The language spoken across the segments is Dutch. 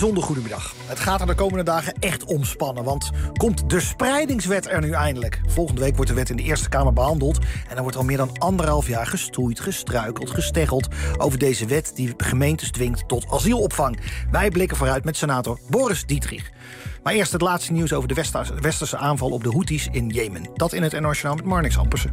bijzonder goedemiddag. Het gaat er de komende dagen echt omspannen, want komt de spreidingswet er nu eindelijk? Volgende week wordt de wet in de Eerste Kamer behandeld en er wordt al meer dan 1,5 jaar gestoeid, gestruikeld, gesteggeld over deze wet die gemeentes dwingt tot asielopvang. Wij blikken vooruit met senator Boris Dittrich. Maar eerst het laatste nieuws over de westerse aanval op de Houthis in Jemen. Dat in het NOS Journaal met Marnix Ampersen.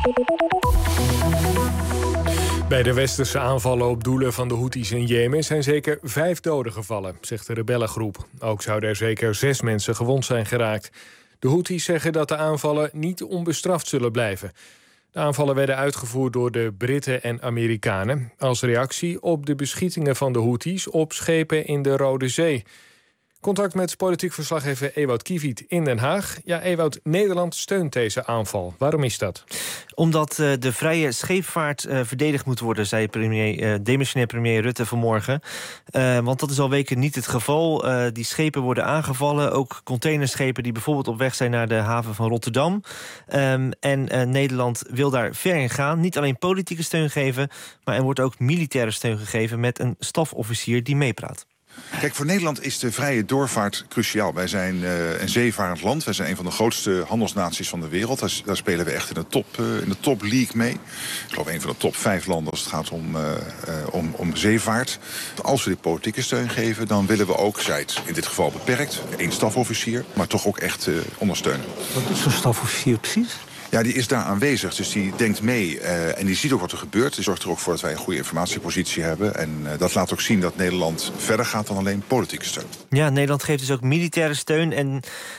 Bij de westerse aanvallen op doelen van de Houthis in Jemen zijn zeker 5 doden gevallen, zegt de rebellengroep. Ook zouden er zeker 6 mensen gewond zijn geraakt. De Houthis zeggen dat de aanvallen niet onbestraft zullen blijven. De aanvallen werden uitgevoerd door de Britten en Amerikanen als reactie op de beschietingen van de Houthis op schepen in de Rode Zee. Contact met politiek verslaggever Ewout Kiviet in Den Haag. Ja, Ewout, Nederland steunt deze aanval. Waarom is dat? Omdat de vrije scheepvaart verdedigd moet worden, zei demissionair premier Rutte vanmorgen. Want dat is al weken niet het geval. Die schepen worden aangevallen. Ook containerschepen die bijvoorbeeld op weg zijn naar de haven van Rotterdam. En Nederland wil daar ver in gaan. Niet alleen politieke steun geven, maar er wordt ook militaire steun gegeven met een stafofficier die meepraat. Kijk, voor Nederland is de vrije doorvaart cruciaal. Wij zijn een zeevarend land. Wij zijn een van de grootste handelsnaties van de wereld. Daar spelen we echt in de top league mee. Ik geloof een van de top 5 landen als het gaat om zeevaart. Als we dit politieke steun geven, dan willen we ook, zij het in dit geval beperkt, 1 stafofficier, maar toch ook echt ondersteunen. Wat is zo'n stafofficier precies? Ja, die is daar aanwezig, dus die denkt mee en die ziet ook wat er gebeurt. Die zorgt er ook voor dat wij een goede informatiepositie hebben. En dat laat ook zien dat Nederland verder gaat dan alleen politieke steun. Ja, Nederland geeft dus ook militaire steun. En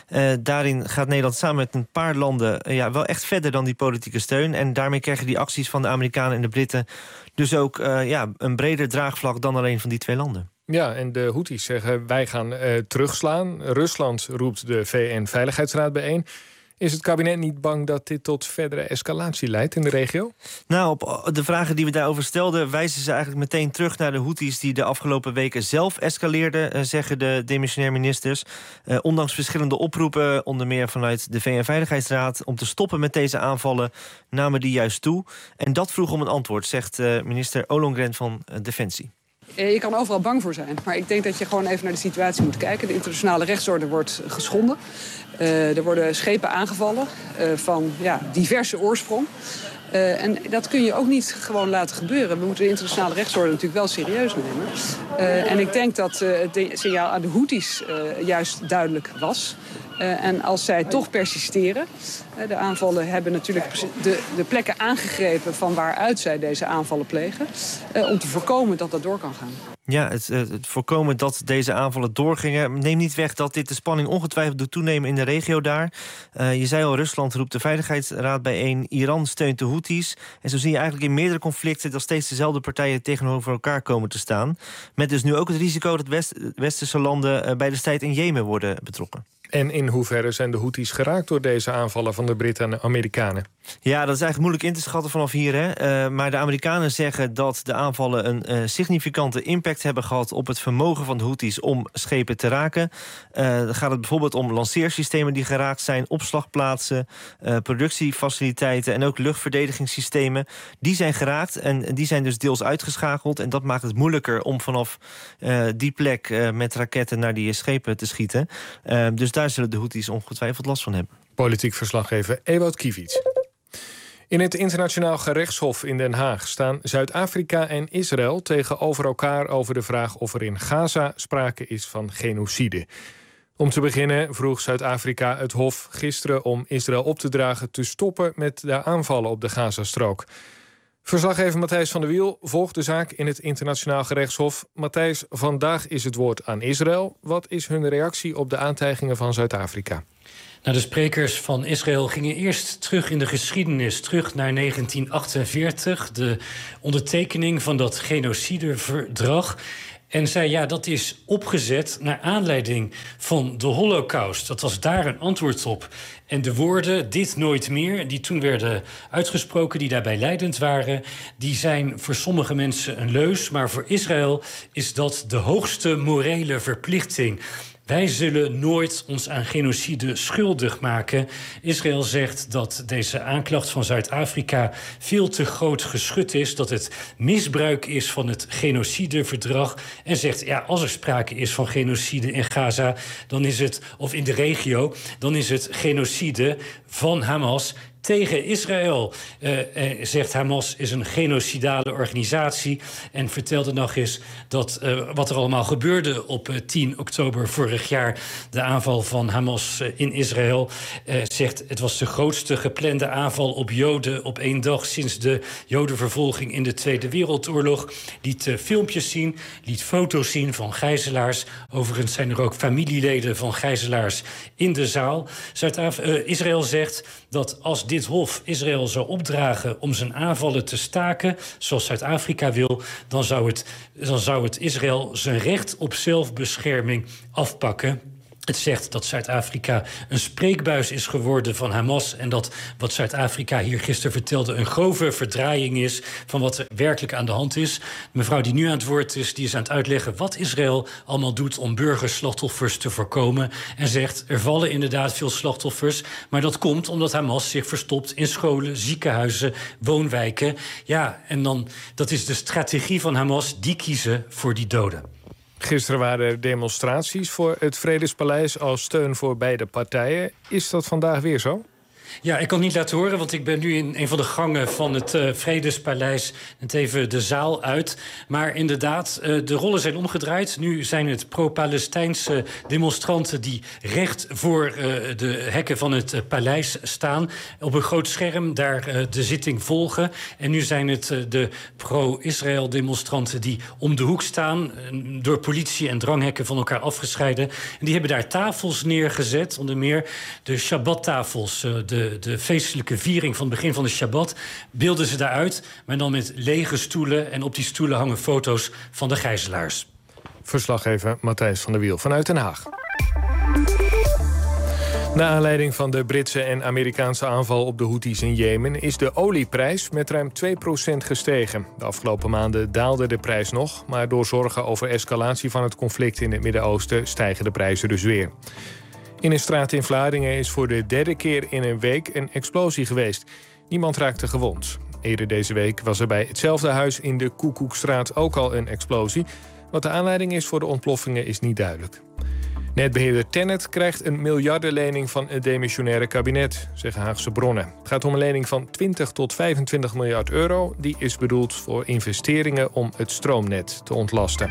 daarin gaat Nederland samen met een paar landen wel echt verder dan die politieke steun. En daarmee krijgen die acties van de Amerikanen en de Britten dus ook een breder draagvlak dan alleen van die 2 landen. Ja, en de Houthis zeggen wij gaan terugslaan. Rusland roept de VN-veiligheidsraad bijeen. Is het kabinet niet bang dat dit tot verdere escalatie leidt in de regio? Nou, op de vragen die we daarover stelden wijzen ze eigenlijk meteen terug naar de Houthis die de afgelopen weken zelf escaleerden, zeggen de demissionair ministers. Ondanks verschillende oproepen, onder meer vanuit de VN-veiligheidsraad, om te stoppen met deze aanvallen, namen die juist toe. En dat vroeg om een antwoord, zegt minister Ollongren van Defensie. Je kan overal bang voor zijn, maar ik denk dat je gewoon even naar de situatie moet kijken. De internationale rechtsorde wordt geschonden. Er worden schepen aangevallen van diverse oorsprong. En dat kun je ook niet gewoon laten gebeuren. We moeten de internationale rechtsorde natuurlijk wel serieus nemen. En ik denk dat het signaal aan de Houthis juist duidelijk was. En als zij toch persisteren, de aanvallen hebben natuurlijk de plekken aangegrepen van waaruit zij deze aanvallen plegen, om te voorkomen dat dat door kan gaan. Ja, het voorkomen dat deze aanvallen doorgingen neemt niet weg dat dit de spanning ongetwijfeld doet toenemen in de regio daar. Je zei al, Rusland roept de Veiligheidsraad bijeen, Iran steunt de Houthis. En zo zie je eigenlijk in meerdere conflicten dat steeds dezelfde partijen tegenover elkaar komen te staan. Met dus nu ook het risico dat westerse landen bij de strijd in Jemen worden betrokken. En in hoeverre zijn de Houthis geraakt door deze aanvallen van de Britten en de Amerikanen? Ja, dat is eigenlijk moeilijk in te schatten vanaf hier. Maar de Amerikanen zeggen dat de aanvallen een significante impact hebben gehad op het vermogen van de Houthis om schepen te raken. Dan gaat het bijvoorbeeld om lanceersystemen die geraakt zijn, opslagplaatsen, productiefaciliteiten en ook luchtverdedigingssystemen. Die zijn geraakt en die zijn dus deels uitgeschakeld. En dat maakt het moeilijker om vanaf die plek met raketten naar die schepen te schieten. Dus daar zullen de Houthis ongetwijfeld last van hebben. Politiek verslaggever Ewout Kiviet. In het internationaal gerechtshof in Den Haag staan Zuid-Afrika en Israël tegenover elkaar over de vraag of er in Gaza sprake is van genocide. Om te beginnen vroeg Zuid-Afrika het hof gisteren om Israël op te dragen te stoppen met de aanvallen op de Gazastrook. Verslaggever Matthijs van der Wiel volgt de zaak in het internationaal gerechtshof. Matthijs, vandaag is het woord aan Israël. Wat is hun reactie op de aantijgingen van Zuid-Afrika? Nou, de sprekers van Israël gingen eerst terug in de geschiedenis, terug naar 1948, de ondertekening van dat genocideverdrag. En zei, dat is opgezet naar aanleiding van de Holocaust. Dat was daar een antwoord op. En de woorden, dit nooit meer, die toen werden uitgesproken, die daarbij leidend waren, die zijn voor sommige mensen een leus, maar voor Israël is dat de hoogste morele verplichting. Wij zullen nooit ons aan genocide schuldig maken. Israël zegt dat deze aanklacht van Zuid-Afrika veel te groot geschud is, dat het misbruik is van het genocideverdrag. En zegt, als er sprake is van genocide in Gaza, dan is het, of in de regio, dan is het genocide van Hamas tegen Israël. Zegt Hamas is een genocidale organisatie. En vertelde nog eens dat wat er allemaal gebeurde op 10 oktober vorig jaar. De aanval van Hamas in Israël. Zegt het was de grootste geplande aanval op Joden op 1 dag sinds de Jodenvervolging in de Tweede Wereldoorlog. Liet filmpjes zien, liet foto's zien van gijzelaars. Overigens zijn er ook familieleden van gijzelaars in de zaal. Israël zegt dat als dit hof Israël zou opdragen om zijn aanvallen te staken, zoals Zuid-Afrika wil, dan zou het Israël zijn recht op zelfbescherming afpakken. Het zegt dat Zuid-Afrika een spreekbuis is geworden van Hamas en dat wat Zuid-Afrika hier gisteren vertelde een grove verdraaiing is van wat er werkelijk aan de hand is. De mevrouw die nu aan het woord is, die is aan het uitleggen wat Israël allemaal doet om burgerslachtoffers te voorkomen. En zegt, er vallen inderdaad veel slachtoffers, maar dat komt omdat Hamas zich verstopt in scholen, ziekenhuizen, woonwijken. Ja, en dan, dat is de strategie van Hamas, die kiezen voor die doden. Gisteren waren er demonstraties voor het Vredespaleis als steun voor beide partijen. Is dat vandaag weer zo? Ja, ik kan het niet laten horen, want ik ben nu in een van de gangen van het Vredespaleis. Het even de zaal uit. Maar inderdaad, de rollen zijn omgedraaid. Nu zijn het pro-Palestijnse demonstranten die recht voor de hekken van het paleis staan. Op een groot scherm daar de zitting volgen. En nu zijn het de pro-Israël demonstranten die om de hoek staan. Door politie en dranghekken van elkaar afgescheiden. En die hebben daar tafels neergezet. Onder meer de Shabbat-tafels, de feestelijke viering van het begin van de Shabbat, beelden ze daaruit, maar dan met lege stoelen. En op die stoelen hangen foto's van de gijzelaars. Verslaggever Matthijs van der Wiel vanuit Den Haag. Na aanleiding van de Britse en Amerikaanse aanval op de Houthis in Jemen is de olieprijs met ruim 2% gestegen. De afgelopen maanden daalde de prijs nog, maar door zorgen over escalatie van het conflict in het Midden-Oosten stijgen de prijzen dus weer. In een straat in Vlaardingen is voor de 3e keer in een week een explosie geweest. Niemand raakte gewond. Eerder deze week was er bij hetzelfde huis in de Koekoekstraat ook al een explosie. Wat de aanleiding is voor de ontploffingen is niet duidelijk. Netbeheerder TenneT krijgt een miljardenlening van het demissionaire kabinet, zeggen Haagse bronnen. Het gaat om een lening van 20 tot 25 miljard euro. Die is bedoeld voor investeringen om het stroomnet te ontlasten.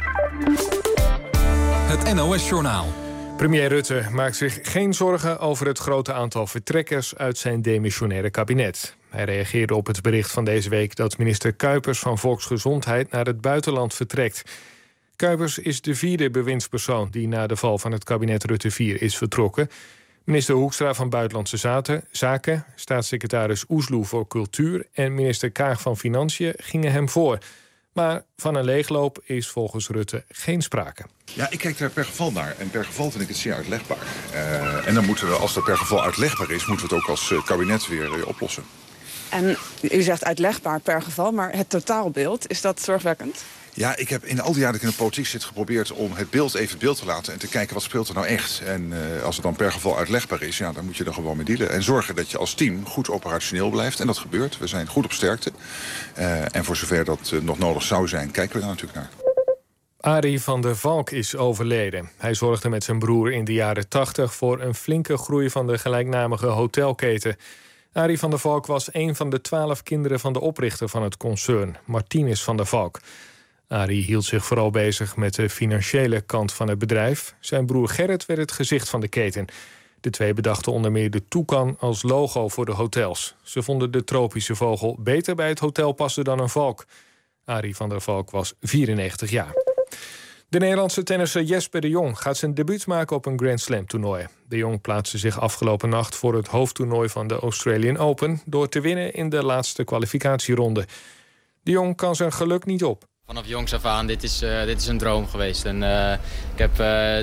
Het NOS-journaal. Premier Rutte maakt zich geen zorgen over het grote aantal vertrekkers uit zijn demissionaire kabinet. Hij reageerde op het bericht van deze week dat minister Kuipers van Volksgezondheid naar het buitenland vertrekt. Kuipers is de 4e bewindspersoon die na de val van het kabinet Rutte 4 is vertrokken. Minister Hoekstra van Buitenlandse Zaken, staatssecretaris Oesloe voor Cultuur en minister Kaag van Financiën gingen hem voor. Maar van een leegloop is volgens Rutte geen sprake. Ja, ik kijk daar per geval naar. En per geval vind ik het zeer uitlegbaar. En dan moeten we, als dat per geval uitlegbaar is, moeten we het ook als kabinet weer oplossen. En u zegt uitlegbaar per geval, maar het totaalbeeld, is dat zorgwekkend? Ja, ik heb in al die jaren dat ik in de politiek zit geprobeerd om het beeld even het beeld te laten en te kijken wat speelt er nou echt. En als het dan per geval uitlegbaar is, ja, dan moet je er gewoon mee dealen. En zorgen dat je als team goed operationeel blijft. En dat gebeurt. We zijn goed op sterkte. En voor zover dat nog nodig zou zijn, kijken we daar natuurlijk naar. Arie van der Valk is overleden. Hij zorgde met zijn broer in de jaren 80 voor een flinke groei van de gelijknamige hotelketen. Arie van der Valk was een van de 12 kinderen van de oprichter van het concern, Martinus van der Valk. Arie hield zich vooral bezig met de financiële kant van het bedrijf. Zijn broer Gerrit werd het gezicht van de keten. De twee bedachten onder meer de toucan als logo voor de hotels. Ze vonden de tropische vogel beter bij het hotel passen dan een valk. Arie van der Valk was 94 jaar. De Nederlandse tennisser Jesper de Jong gaat zijn debuut maken op een Grand Slam toernooi. De Jong plaatste zich afgelopen nacht voor het hoofdtoernooi van de Australian Open door te winnen in de laatste kwalificatieronde. De Jong kan zijn geluk niet op. Vanaf jongs af aan, dit is een droom geweest. En ik heb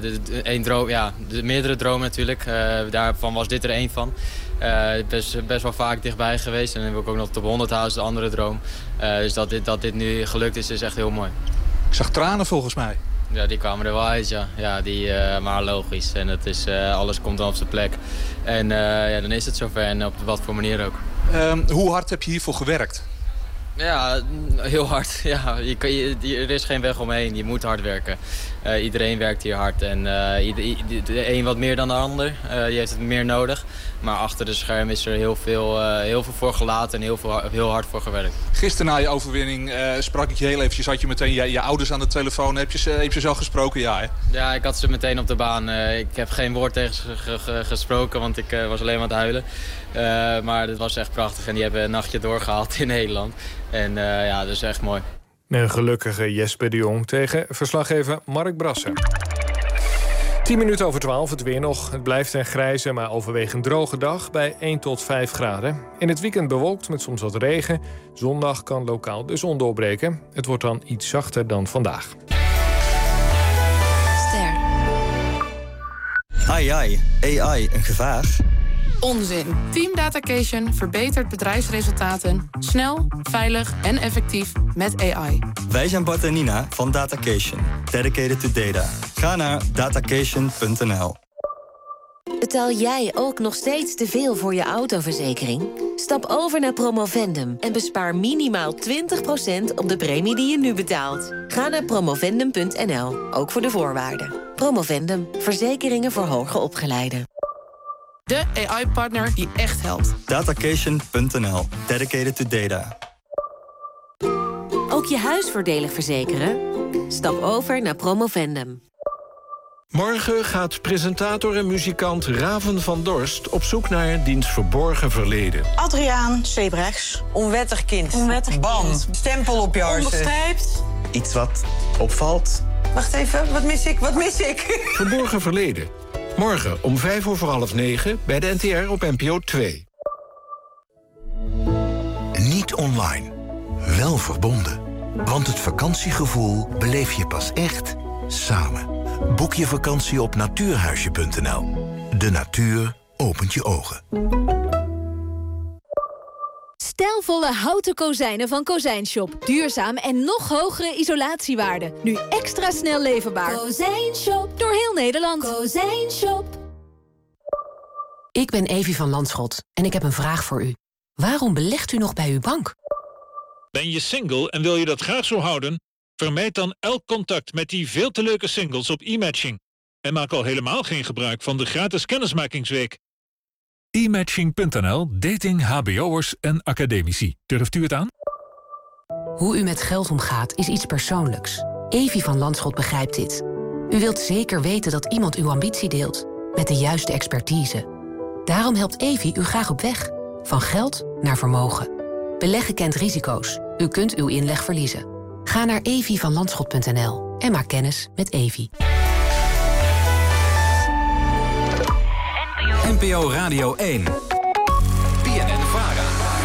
meerdere dromen natuurlijk. Daarvan was dit er één van. Best wel vaak dichtbij geweest. En dan wil ik ook nog top 100 halen, is de andere droom. Dus dat dit nu gelukt is echt heel mooi. Ik zag tranen volgens mij. Ja, die kwamen er wel uit, ja. Maar logisch. En het is, alles komt dan op zijn plek. En dan is het zover en op wat voor manier ook. Hoe hard heb je hiervoor gewerkt? Ja, heel hard. Ja, er is geen weg omheen. Je moet hard werken. Iedereen werkt hier hard. En de een wat meer dan de ander. Die heeft het meer nodig. Maar achter de scherm is er heel veel voor gelaten en heel hard voor gewerkt. Gisteren na je overwinning sprak ik je heel eventjes. Had je meteen je ouders aan de telefoon. Heb je ze al gesproken? Ja, hè? Ja, ik had ze meteen op de baan. Ik heb geen woord tegen ze gesproken, want ik was alleen maar aan het huilen. Maar het was echt prachtig. En die hebben een nachtje doorgehaald in Nederland. En dat is echt mooi. Een gelukkige Jesper de Jong tegen verslaggever Mark Brasser. 10 minuten over 12, het weer nog. Het blijft een grijze, maar overwegend droge dag bij 1 tot 5 graden. In het weekend bewolkt met soms wat regen. Zondag kan lokaal de zon doorbreken. Het wordt dan iets zachter dan vandaag. Ster. AI, een gevaar? Onzin. Team Datacation verbetert bedrijfsresultaten snel, veilig en effectief met AI. Wij zijn Bart en Nina van Datacation. Dedicated to data. Ga naar datacation.nl. Betaal jij ook nog steeds te veel voor je autoverzekering? Stap over naar Promovendum en bespaar minimaal 20% op de premie die je nu betaalt. Ga naar promovendum.nl, ook voor de voorwaarden. Promovendum, verzekeringen voor hoger opgeleiden. De AI-partner die echt helpt. Datacation.nl. Dedicated to data. Ook je huis voordelig verzekeren? Stap over naar Promovendum. Morgen gaat presentator en muzikant Raven van Dorst op zoek naar diens verborgen verleden. Adriaan Sebrechts. Onwettig kind. Onwettig Bam. kind. Stempel op je harsen. Onderstreept. Iets wat opvalt. Wacht even, wat mis ik? Verborgen verleden. Morgen om 9:05 bij de NTR op NPO 2. Niet online, wel verbonden. Want het vakantiegevoel beleef je pas echt samen. Boek je vakantie op natuurhuisje.nl. De natuur opent je ogen. Stijlvolle houten kozijnen van Kozijnshop. Duurzaam en nog hogere isolatiewaarde. Nu extra snel leverbaar. Kozijnshop. Door heel Nederland. Kozijnshop. Ik ben Evie van Landschot en ik heb een vraag voor u. Waarom belegt u nog bij uw bank? Ben je single en wil je dat graag zo houden? Vermijd dan elk contact met die veel te leuke singles op e-matching. En maak al helemaal geen gebruik van de gratis kennismakingsweek. E-matching.nl, dating hbo'ers en academici. Durft u het aan? Hoe u met geld omgaat is iets persoonlijks. Evie van Landschot begrijpt dit. U wilt zeker weten dat iemand uw ambitie deelt. Met de juiste expertise. Daarom helpt Evie u graag op weg. Van geld naar vermogen. Beleggen kent risico's. U kunt uw inleg verliezen. Ga naar evievanlandschot.nl en maak kennis met Evie. NPO Radio 1. BNN-VARA.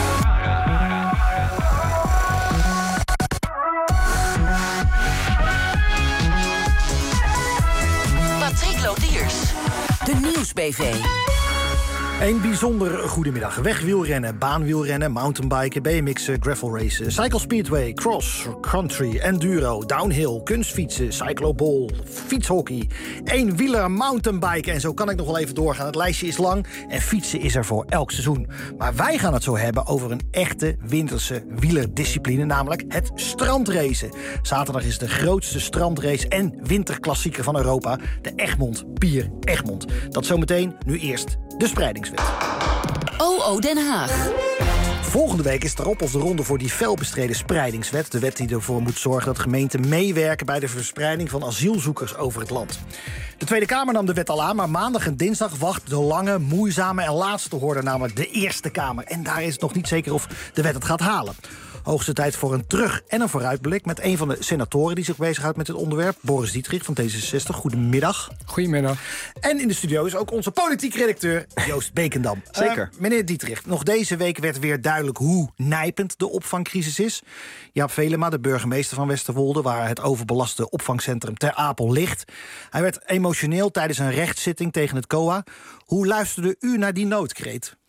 Patrick Lodiers. De Nieuwsbv. Een bijzonder goedemiddag. Wegwielrennen, baanwielrennen, mountainbiken, BMX'en, gravel racen, cycle speedway, cross, country, enduro, downhill, kunstfietsen, cycloball, fietshockey, eenwieler, mountainbiken en zo kan ik nog wel even doorgaan. Het lijstje is lang en fietsen is er voor elk seizoen. Maar wij gaan het zo hebben over een echte winterse wielerdiscipline, namelijk het strandracen. Zaterdag is de grootste strandrace en winterklassieker van Europa, de Egmond Pier Egmond. Dat zometeen, nu eerst de spreidingswet. OO Den Haag. Volgende week is het erop of de ronde voor die felbestreden spreidingswet. De wet die ervoor moet zorgen dat gemeenten meewerken bij de verspreiding van asielzoekers over het land. De Tweede Kamer nam de wet al aan, maar maandag en dinsdag wacht de lange, moeizame en laatste horde, namelijk de Eerste Kamer. En daar is het nog niet zeker of de wet het gaat halen. Hoogste tijd voor een terug- en een vooruitblik met een van de senatoren die zich bezighoudt met dit onderwerp, Boris Dietrich van D66. Goedemiddag. Goedemiddag. En in de studio is ook onze politiek redacteur Joost Beekendam. Zeker. Meneer Dietrich, nog deze week werd weer duidelijk hoe nijpend de opvangcrisis is. Jaap Velema, de burgemeester van Westerwolde, waar het overbelaste opvangcentrum Ter Apel ligt. Hij werd emotioneel tijdens een rechtszitting tegen het COA. Hoe luisterde u naar die noodkreet?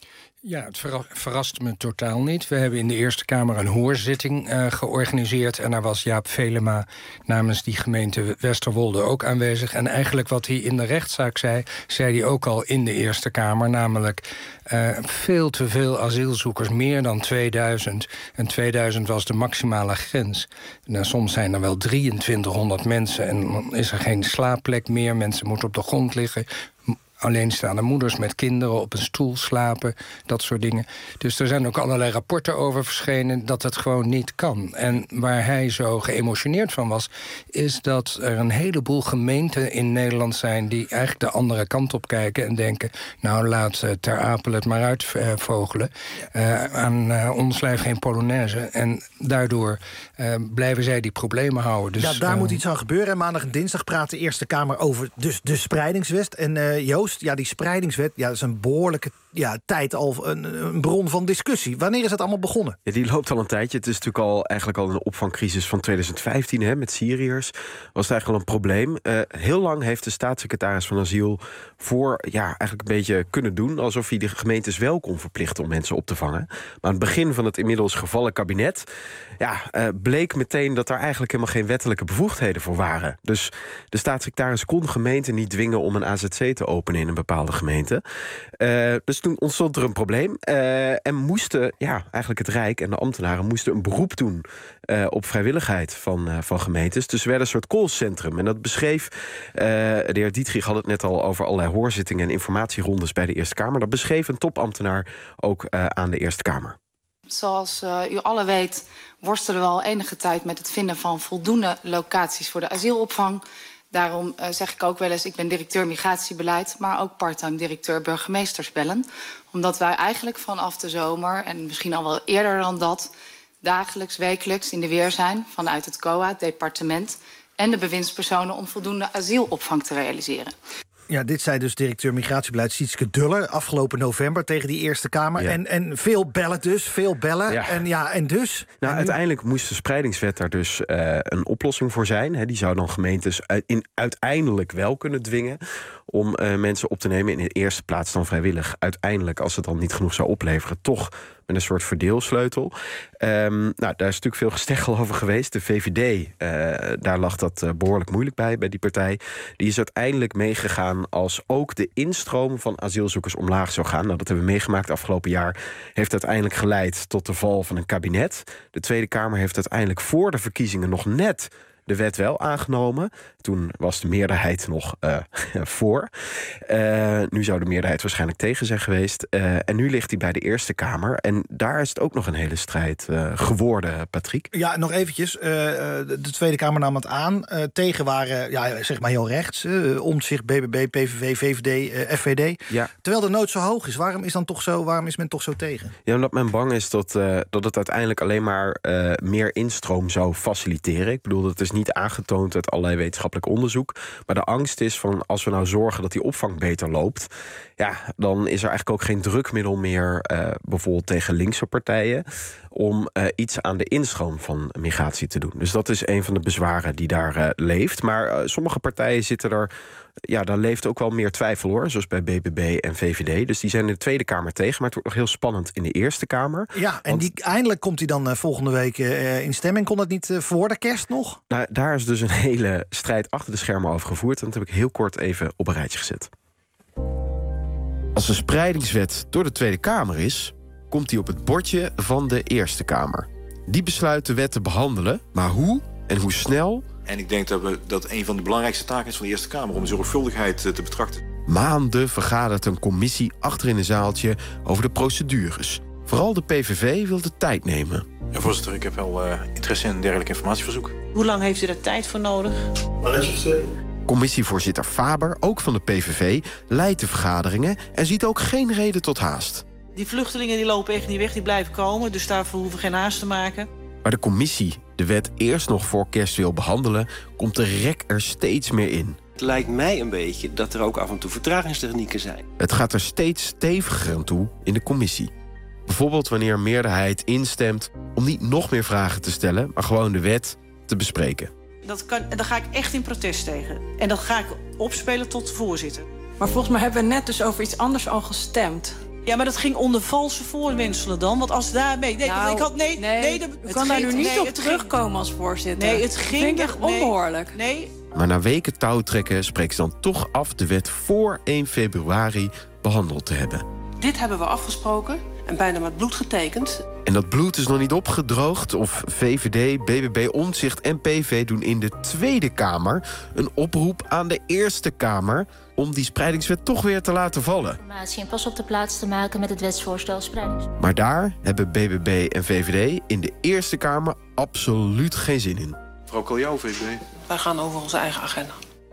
Ja, het verrast me totaal niet. We hebben in de Eerste Kamer een hoorzitting georganiseerd. En daar was Jaap Velema namens die gemeente Westerwolde ook aanwezig. En eigenlijk wat hij in de rechtszaak zei hij ook al in de Eerste Kamer. Namelijk veel te veel asielzoekers, meer dan 2000. En 2000 was de maximale grens. Nou, soms zijn er wel 2300 mensen en dan is er geen slaapplek meer. Mensen moeten op de grond liggen. Alleenstaande moeders met kinderen op een stoel slapen, dat soort dingen. Dus er zijn ook allerlei rapporten over verschenen dat het gewoon niet kan. En waar hij zo geëmotioneerd van was, is dat er een heleboel gemeenten in Nederland zijn die eigenlijk de andere kant op kijken en denken, nou, laat Ter Apel het maar uitvogelen. Aan ons lijf geen Polonaise. En daardoor blijven zij die problemen houden. Dus, ja, daar moet iets aan gebeuren. En maandag en dinsdag praat de Eerste Kamer over de spreidingswet. En Joost, ja, die spreidingswet, ja, dat is een behoorlijke tijd al een bron van discussie. Wanneer is het allemaal begonnen? Ja, die loopt al een tijdje. Het is natuurlijk eigenlijk al een opvangcrisis van 2015, hè, met Syriërs. Was het eigenlijk al een probleem. Heel lang heeft de staatssecretaris van Asiel eigenlijk een beetje kunnen doen alsof hij de gemeentes wel kon verplichten om mensen op te vangen. Maar aan het begin van het inmiddels gevallen kabinet bleek meteen dat daar eigenlijk helemaal geen wettelijke bevoegdheden voor waren. Dus de staatssecretaris kon gemeenten niet dwingen om een AZC te openen in een bepaalde gemeente. Dus toen ontstond er een probleem. En moesten, eigenlijk het Rijk en de ambtenaren moesten een beroep doen op vrijwilligheid van gemeentes. Dus er werd een soort callcentrum. En dat beschreef, de heer Dietrich had het net al over allerlei hoorzittingen en informatierondes bij de Eerste Kamer. Dat beschreef een topambtenaar ook aan de Eerste Kamer. Zoals u alle weet worstelen we al enige tijd met het vinden van voldoende locaties voor de asielopvang. Daarom zeg ik ook wel eens, ik ben directeur migratiebeleid, maar ook part-time directeur burgemeestersbellen. Omdat wij eigenlijk vanaf de zomer, en misschien al wel eerder dan dat, dagelijks, wekelijks in de weer zijn vanuit het COA, het departement, en de bewindspersonen om voldoende asielopvang te realiseren. Ja, dit zei dus directeur migratiebeleid Sietske Duller afgelopen november tegen die Eerste Kamer. Ja. En veel bellen. Ja. En dus? Nou, uiteindelijk moest de spreidingswet daar dus een oplossing voor zijn. Hè. Die zou dan gemeentes uiteindelijk wel kunnen dwingen om mensen op te nemen, in de eerste plaats dan vrijwillig. Uiteindelijk, als het dan niet genoeg zou opleveren, toch met een soort verdeelsleutel. Daar is natuurlijk veel gesteggel over geweest. De VVD, daar lag dat behoorlijk moeilijk bij die partij. Die is uiteindelijk meegegaan als ook de instroom van asielzoekers omlaag zou gaan. Nou, dat hebben we meegemaakt afgelopen jaar. Heeft uiteindelijk geleid tot de val van een kabinet. De Tweede Kamer heeft uiteindelijk voor de verkiezingen nog net de wet wel aangenomen. Toen was de meerderheid nog voor. Nu zou de meerderheid waarschijnlijk tegen zijn geweest. En nu ligt hij bij de Eerste Kamer. En daar is het ook nog een hele strijd geworden, Patrick. Ja, nog eventjes. De Tweede Kamer nam het aan. Tegen waren, zeg maar heel rechts. Omtzigt, BBB, PVV, VVD, FVD. Ja. Terwijl de nood zo hoog is. Waarom is men toch zo tegen? Ja, omdat men bang is dat het uiteindelijk alleen maar meer instroom zou faciliteren. Ik bedoel, dat is niet aangetoond uit allerlei wetenschappelijk onderzoek. Maar de angst is van, als we nou zorgen dat die opvang beter loopt, dan is er eigenlijk ook geen drukmiddel meer, bijvoorbeeld tegen linkse partijen, om iets aan de instroom van migratie te doen. Dus dat is een van de bezwaren die daar leeft. Maar sommige partijen zitten er, daar leeft ook wel meer twijfel, hoor. Zoals bij BBB en VVD. Dus die zijn in de Tweede Kamer tegen. Maar het wordt nog heel spannend in de Eerste Kamer. Ja, en eindelijk komt hij dan volgende week in stemming. Kon dat niet voor de kerst nog? Nou, daar is dus een hele strijd achter de schermen over gevoerd. En dat heb ik heel kort even op een rijtje gezet. Als de spreidingswet door de Tweede Kamer is, komt die op het bordje van de Eerste Kamer. Die besluit de wet te behandelen, maar hoe en hoe snel? En ik denk dat een van de belangrijkste taken is van de Eerste Kamer om de zorgvuldigheid te betrachten. Maanden vergadert een commissie achter in een zaaltje over de procedures. Vooral de PVV wil de tijd nemen. Ja, voorzitter, ik heb wel interesse in een dergelijk informatieverzoek. Hoe lang heeft u daar tijd voor nodig? Commissievoorzitter Faber, ook van de PVV, leidt de vergaderingen en ziet ook geen reden tot haast. Die vluchtelingen die lopen echt niet weg, die blijven komen. Dus daarvoor hoeven we geen haast te maken. Waar de commissie de wet eerst nog voor kerst wil behandelen, komt de rek er steeds meer in. Het lijkt mij een beetje dat er ook af en toe vertragingstechnieken zijn. Het gaat er steeds steviger aan toe in de commissie. Bijvoorbeeld wanneer een meerderheid instemt om niet nog meer vragen te stellen, maar gewoon de wet te bespreken. Daar ga ik echt in protest tegen. En dat ga ik opspelen tot de voorzitter. Maar volgens mij hebben we net dus over iets anders al gestemd. Ja, maar dat ging onder valse voorwendselen dan. Want als daarmee... U kan daar nu niet op terugkomen als voorzitter. Nee, het ging... vind ik echt onbehoorlijk. Nee. Maar na weken touwtrekken spreken ze dan toch af de wet voor 1 februari behandeld te hebben. Dit hebben we afgesproken en bijna met bloed getekend. En dat bloed is nog niet opgedroogd of VVD, BBB, Omtzigt en PV doen in de Tweede Kamer een oproep aan de Eerste Kamer om die spreidingswet toch weer te laten vallen. Informatie en pas op de plaats te maken met het wetsvoorstel spreidingswet. Maar daar hebben BBB en VVD in de Eerste Kamer absoluut geen zin in. Mevrouw Kaljouw, VVD. Wij gaan over onze eigen agenda.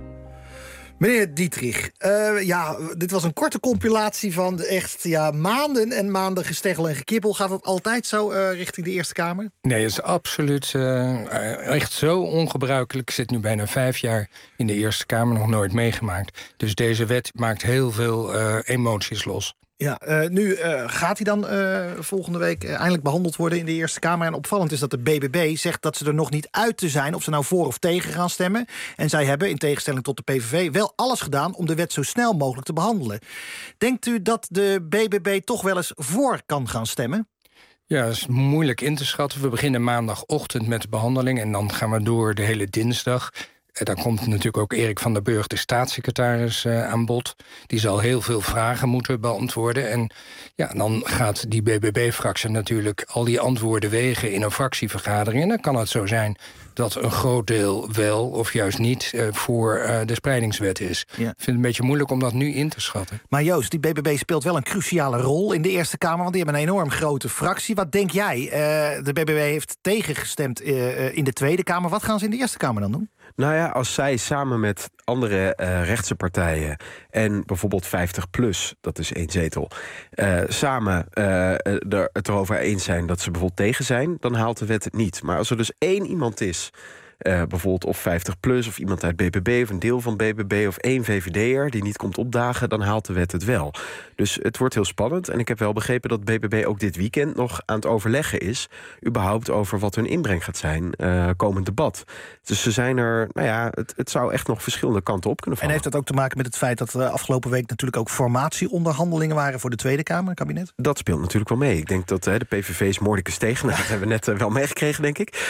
Meneer Dietrich, dit was een korte compilatie van echt maanden en maanden gesteggel en gekibbel. Gaat dat altijd zo richting de Eerste Kamer? Nee, het is absoluut echt zo ongebruikelijk. Ik zit nu bijna 5 jaar in de Eerste Kamer, nog nooit meegemaakt. Dus deze wet maakt heel veel emoties los. Ja, nu gaat hij dan volgende week eindelijk behandeld worden in de Eerste Kamer. En opvallend is dat de BBB zegt dat ze er nog niet uit te zijn of ze nou voor of tegen gaan stemmen. En zij hebben, in tegenstelling tot de PVV, wel alles gedaan om de wet zo snel mogelijk te behandelen. Denkt u dat de BBB toch wel eens voor kan gaan stemmen? Ja, dat is moeilijk in te schatten. We beginnen maandagochtend met de behandeling en dan gaan we door de hele dinsdag. Dan komt natuurlijk ook Erik van der Burg, de staatssecretaris, aan bod. Die zal heel veel vragen moeten beantwoorden. En dan gaat die BBB-fractie natuurlijk al die antwoorden wegen in een fractievergadering. En dan kan het zo zijn dat een groot deel wel of juist niet voor de spreidingswet is. Ja. Ik vind het een beetje moeilijk om dat nu in te schatten. Maar Joost, die BBB speelt wel een cruciale rol in de Eerste Kamer, want die hebben een enorm grote fractie. Wat denk jij? De BBB heeft tegengestemd in de Tweede Kamer. Wat gaan ze in de Eerste Kamer dan doen? Nou ja, als zij samen met andere rechtse partijen en bijvoorbeeld 50PLUS, dat is 1 zetel, samen het erover eens zijn dat ze bijvoorbeeld tegen zijn, dan haalt de wet het niet. Maar als er dus 1 iemand is, bijvoorbeeld of 50PLUS of iemand uit BBB of een deel van BBB of 1 VVD'er die niet komt opdagen, dan haalt de wet het wel. Dus het wordt heel spannend. En ik heb wel begrepen dat BBB ook dit weekend nog aan het overleggen is, überhaupt over wat hun inbreng gaat zijn komend debat. Dus ze zijn er, het zou echt nog verschillende kanten op kunnen vallen. En heeft dat ook te maken met het feit dat afgelopen week natuurlijk ook formatieonderhandelingen waren voor de Tweede Kamer, het kabinet? Dat speelt natuurlijk wel mee. Ik denk dat de PVV is moordicus tegen. Dat hebben we net wel meegekregen, denk ik.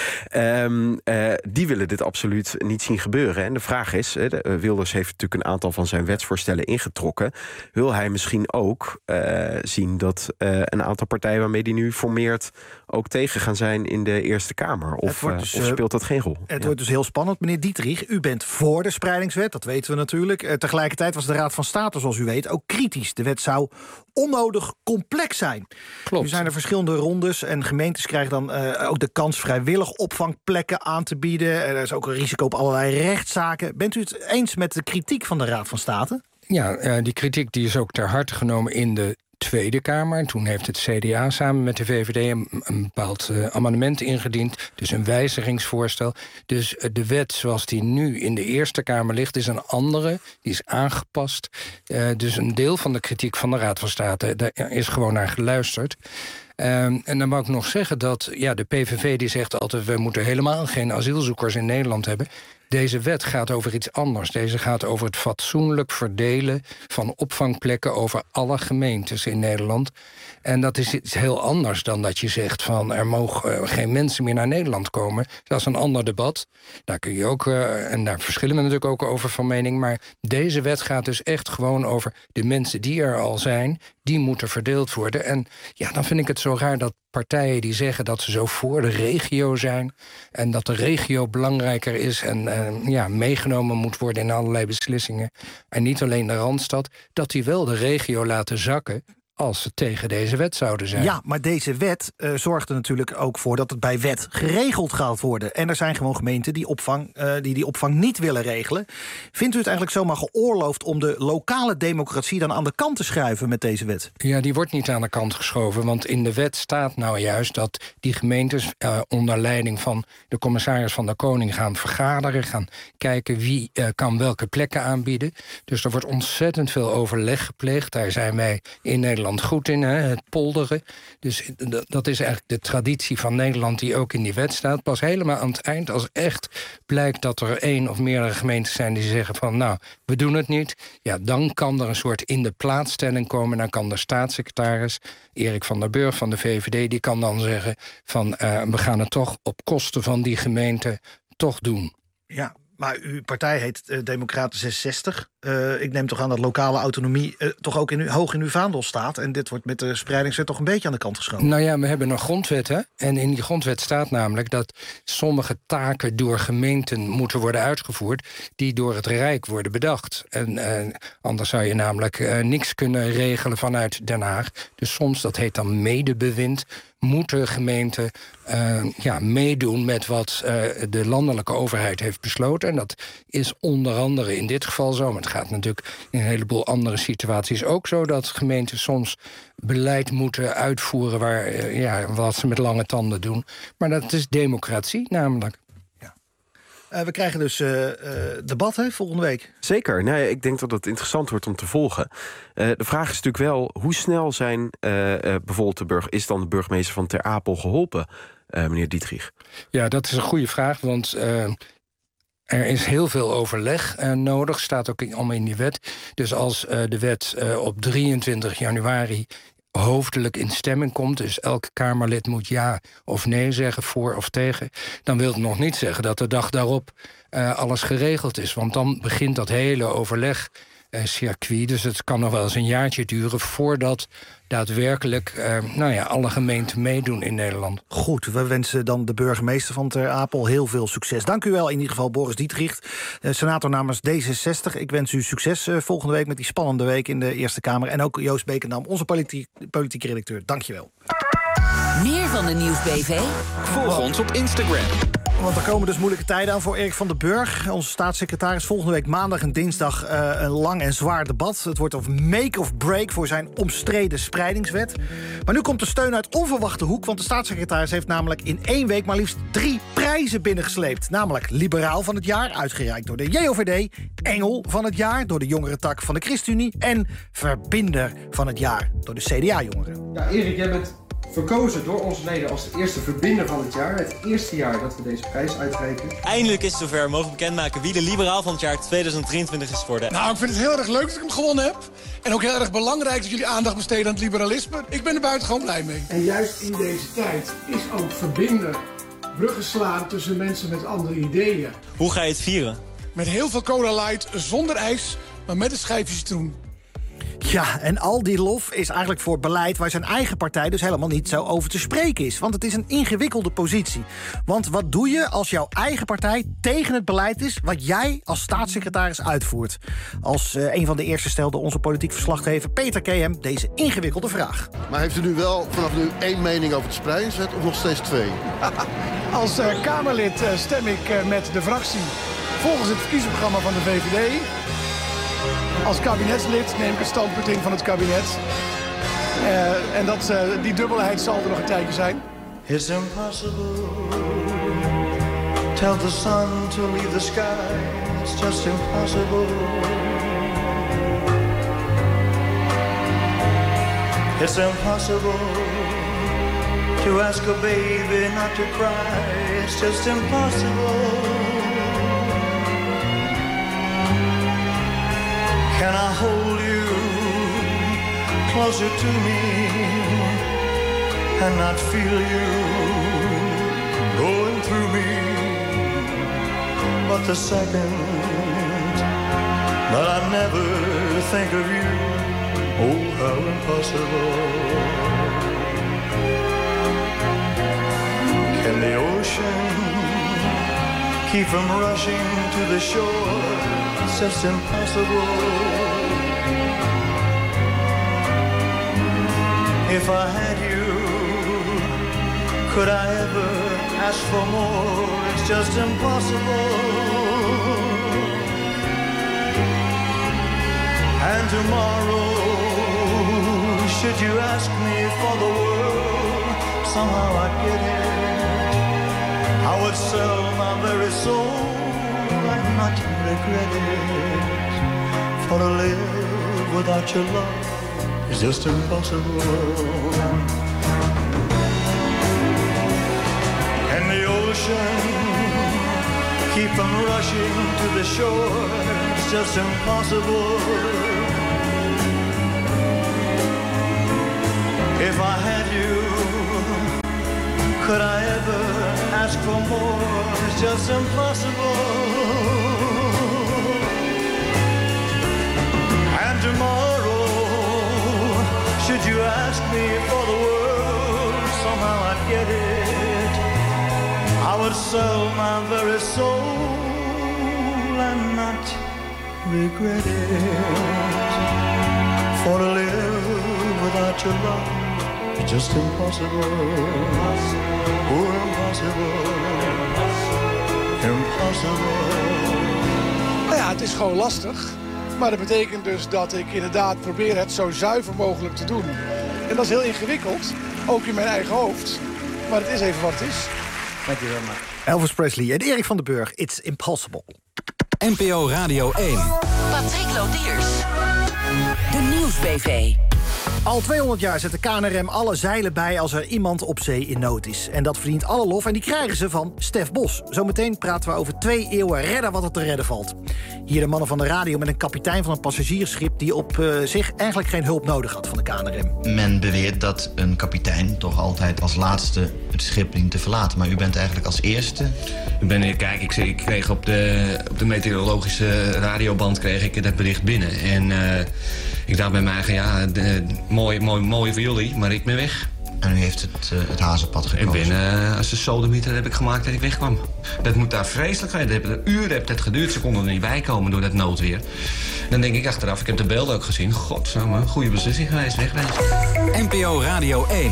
Die willen dit absoluut niet zien gebeuren. En de vraag is, Wilders heeft natuurlijk een aantal van zijn wetsvoorstellen ingetrokken. Wil hij misschien ook zien dat een aantal partijen waarmee hij nu formeert ook tegen gaan zijn in de Eerste Kamer? Of speelt dat geen rol? Het wordt dus heel spannend. Meneer Dietrich, u bent voor de spreidingswet, dat weten we natuurlijk. Tegelijkertijd was de Raad van State, zoals u weet, ook kritisch. De wet zou onnodig complex zijn. Klopt. Nu zijn er verschillende rondes en gemeentes krijgen dan ook de kans vrijwillig opvangplekken aan te bieden. Er is ook een risico op allerlei rechtszaken. Bent u het eens met de kritiek van de Raad van State? Ja, die kritiek die is ook ter harte genomen in de Tweede Kamer. En toen heeft het CDA samen met de VVD een bepaald amendement ingediend. Dus een wijzigingsvoorstel. Dus de wet zoals die nu in de Eerste Kamer ligt is een andere. Die is aangepast. Dus een deel van de kritiek van de Raad van State, daar is gewoon naar geluisterd. En dan wou ik nog zeggen dat de PVV die zegt altijd, we moeten helemaal geen asielzoekers in Nederland hebben. Deze wet gaat over iets anders. Deze gaat over het fatsoenlijk verdelen van opvangplekken over alle gemeentes in Nederland. En dat is iets heel anders dan dat je zegt van er mogen geen mensen meer naar Nederland komen. Dat is een ander debat. Daar kun je ook, en daar verschillen we natuurlijk ook over van mening. Maar deze wet gaat dus echt gewoon over de mensen die er al zijn. Die moeten verdeeld worden. En dan vind ik het zo raar dat partijen die zeggen dat ze zo voor de regio zijn en dat de regio belangrijker is en meegenomen moet worden in allerlei beslissingen en niet alleen de Randstad, dat die wel de regio laten zakken als ze tegen deze wet zouden zijn. Ja, maar deze wet zorgt er natuurlijk ook voor dat het bij wet geregeld gaat worden. En er zijn gewoon gemeenten die die opvang niet willen regelen. Vindt u het eigenlijk zomaar geoorloofd om de lokale democratie dan aan de kant te schuiven met deze wet? Ja, die wordt niet aan de kant geschoven, want in de wet staat nou juist dat die gemeentes onder leiding van de commissaris van de Koning gaan vergaderen, gaan kijken wie kan welke plekken aanbieden. Dus er wordt ontzettend veel overleg gepleegd. Daar zijn wij in Nederland Nederland goed in, hè, het polderen. Dus dat is eigenlijk de traditie van Nederland die ook in die wet staat. Pas helemaal aan het eind, als echt blijkt dat er 1 of meerdere gemeentes zijn die zeggen van nou, we doen het niet. Ja, dan kan er een soort in de plaatsstelling komen. Dan kan de staatssecretaris, Erik van der Burg van de VVD, die kan dan zeggen van we gaan het toch op kosten van die gemeente toch doen. Ja, maar uw partij heet Democraten 66. Ik neem toch aan dat lokale autonomie toch ook hoog in uw vaandel staat. En dit wordt met de spreidingswet toch een beetje aan de kant geschoven. Nou ja, we hebben een grondwet, hè. En in die grondwet staat namelijk dat sommige taken door gemeenten moeten worden uitgevoerd die door het Rijk worden bedacht. En anders zou je namelijk niks kunnen regelen vanuit Den Haag. Dus soms, dat heet dan medebewind, moeten gemeenten meedoen met wat de landelijke overheid heeft besloten. En dat is onder andere in dit geval zo. Maar het gaat natuurlijk in een heleboel andere situaties ook zo dat gemeenten soms beleid moeten uitvoeren wat ze met lange tanden doen. Maar dat is democratie namelijk. We krijgen dus debatten volgende week. Zeker. Nou ja, ik denk dat het interessant wordt om te volgen. De vraag is natuurlijk wel, hoe snel zijn bijvoorbeeld is dan de burgemeester van Ter Apel geholpen, meneer Dietrich? Ja, dat is een goede vraag, want er is heel veel overleg nodig. Staat ook allemaal in die wet. Dus als de wet op 23 januari hoofdelijk in stemming komt, dus elke Kamerlid moet ja of nee zeggen, voor of tegen, dan wil het nog niet zeggen dat de dag daarop alles geregeld is. Want dan begint dat hele overlegcircuit. Dus het kan nog wel eens een jaartje duren voordat daadwerkelijk alle gemeenten meedoen in Nederland. Goed, we wensen dan de burgemeester van Ter Apel heel veel succes. Dank u wel in ieder geval, Boris Dietrich, senator namens D66. Ik wens u succes volgende week met die spannende week in de Eerste Kamer. En ook Joost Beekendam, onze politieke redacteur. Dank je wel. Meer van de Nieuwsbv? Volg ons op Instagram. Want er komen dus moeilijke tijden aan voor Erik van der Burg, onze staatssecretaris. Volgende week maandag en dinsdag een lang en zwaar debat. Het wordt of make of break voor zijn omstreden spreidingswet. Maar nu komt de steun uit onverwachte hoek, want de staatssecretaris heeft namelijk in 1 week maar liefst 3 prijzen binnengesleept. Namelijk Liberaal van het jaar, uitgereikt door de JOVD, Engel van het jaar door de jongerentak van de ChristenUnie en Verbinder van het jaar door de CDA-jongeren. Ja, Erik, jij bent verkozen door onze leden als de eerste verbinder van het jaar. Het eerste jaar dat we deze prijs uitreiken. Eindelijk is het zover. We mogen bekendmaken wie de Liberaal van het jaar 2023 is geworden. Nou, ik vind het heel erg leuk dat ik hem gewonnen heb. En ook heel erg belangrijk dat jullie aandacht besteden aan het liberalisme. Ik ben er buitengewoon blij mee. En juist in deze tijd is ook verbinden, bruggen slaan tussen mensen met andere ideeën. Hoe ga je het vieren? Met heel veel Cola Light, zonder ijs, maar met een schijfje citroen. Ja, en al die lof is eigenlijk voor beleid waar zijn eigen partij dus helemaal niet zo over te spreken is. Want het is een ingewikkelde positie. Want wat doe je als jouw eigen partij tegen het beleid is wat jij als staatssecretaris uitvoert? Als een van de eerste stelde onze politiek verslaggever Peter Kehem deze ingewikkelde vraag. Maar heeft u nu wel vanaf nu 1 mening over de spreidingswet of nog steeds 2? Als Kamerlid stem ik met de fractie volgens het verkiezingsprogramma van de VVD. Als kabinetslid neem ik het standpunt in van het kabinet. En die dubbelheid zal er nog een tijdje zijn. It's impossible. Tell the sun to leave the sky. It's just impossible. It's impossible to ask a baby not to cry. It's just impossible. Can I hold you closer to me and not feel you going through me? But the second that I never think of you, oh, how impossible. Can the ocean keep from rushing to the shore? It's just impossible. If I had you, could I ever ask for more? It's just impossible. And tomorrow, should you ask me for the world, somehow I'd get it. I would sell my very soul and not regret it. For to live without your love is just impossible. And the ocean keep from rushing to the shore, it's just impossible. If I had you, could I ever ask for more? It's just impossible. And tomorrow, should you ask me for the world, somehow I'd get it. I would sell my very soul and not regret it. For to live without your love, it's just impossible. Oh, impossible. Impossible. Nou ja, het is gewoon lastig. Maar dat betekent dus dat ik inderdaad probeer het zo zuiver mogelijk te doen. En dat is heel ingewikkeld, ook in mijn eigen hoofd. Maar het is even wat het is. Dank je wel, Elvis Presley en Erik van den Burg, It's Impossible. NPO Radio 1. Patrick Lodiers. De Nieuwsbv. Al 200 jaar zet de KNRM alle zeilen bij als er iemand op zee in nood is. En dat verdient alle lof en die krijgen ze van Stef Bos. Zometeen praten we over 2 eeuwen redden wat er te redden valt. Hier de mannen van de radio met een kapitein van een passagiersschip die op zich eigenlijk geen hulp nodig had van de KNRM. Men beweert dat een kapitein toch altijd als laatste het schip dient te verlaten. Maar u bent eigenlijk als eerste. Ik kreeg op de meteorologische radioband kreeg ik het bericht binnen. En ik dacht bij mij eigen, mooi voor jullie, maar ik ben weg. En u heeft het hazenpad gekozen? Ik ben als de sodemieter heb ik gemaakt dat ik wegkwam. Dat moet daar vreselijk zijn. Uren heeft het geduurd, ze konden er niet bij komen door dat noodweer. Dan denk ik achteraf, ik heb de beelden ook gezien. Godsamme, goede beslissing geweest, wegwezen. NPO Radio 1.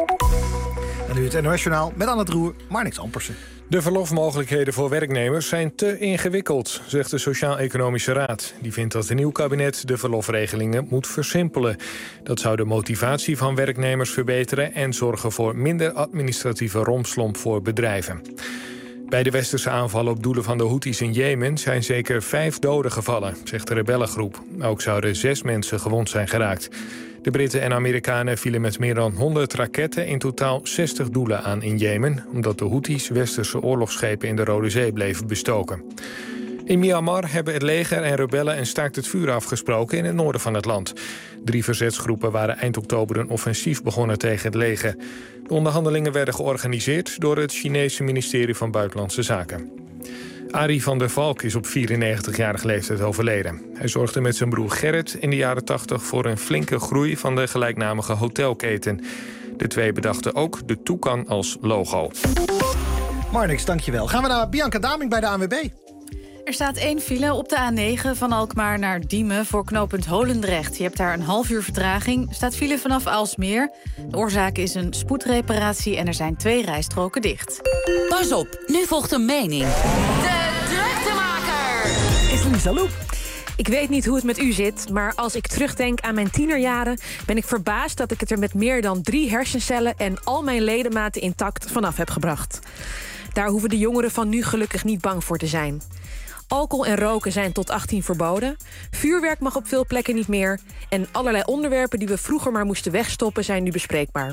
En nu het NOS-journaal met aan het roer Marnix Ampersen. De verlofmogelijkheden voor werknemers zijn te ingewikkeld, zegt de Sociaal-Economische Raad. Die vindt dat een nieuw kabinet de verlofregelingen moet versimpelen. Dat zou de motivatie van werknemers verbeteren en zorgen voor minder administratieve rompslomp voor bedrijven. Bij de westerse aanvallen op doelen van de Houthis in Jemen zijn zeker 5 doden gevallen, zegt de rebellengroep. Ook zouden 6 mensen gewond zijn geraakt. De Britten en Amerikanen vielen met meer dan 100 raketten in totaal 60 doelen aan in Jemen, omdat de Houthis westerse oorlogsschepen in de Rode Zee bleven bestoken. In Myanmar hebben het leger en rebellen een staakt het vuur afgesproken in het noorden van het land. 3 verzetsgroepen waren eind oktober een offensief begonnen tegen het leger. De onderhandelingen werden georganiseerd door het Chinese ministerie van Buitenlandse Zaken. Arie van der Valk is op 94-jarige leeftijd overleden. Hij zorgde met zijn broer Gerrit in de jaren 80 voor een flinke groei van de gelijknamige hotelketen. De twee bedachten ook de Toucan als logo. Marnix, dankjewel. Gaan we naar Bianca Daming bij de ANWB. Er staat 1 file op de A9 van Alkmaar naar Diemen voor knooppunt Holendrecht. Je hebt daar een half uur vertraging. Staat file vanaf Aalsmeer. De oorzaak is een spoedreparatie en er zijn 2 rijstroken dicht. Pas op, nu volgt een mening. De druktemaker is Lisa Loep. Ik weet niet hoe het met u zit, maar als ik terugdenk aan mijn tienerjaren ben ik verbaasd dat ik het er met meer dan 3 hersencellen en al mijn ledematen intact vanaf heb gebracht. Daar hoeven de jongeren van nu gelukkig niet bang voor te zijn. Alcohol en roken zijn tot 18 verboden. Vuurwerk mag op veel plekken niet meer. En allerlei onderwerpen die we vroeger maar moesten wegstoppen zijn nu bespreekbaar.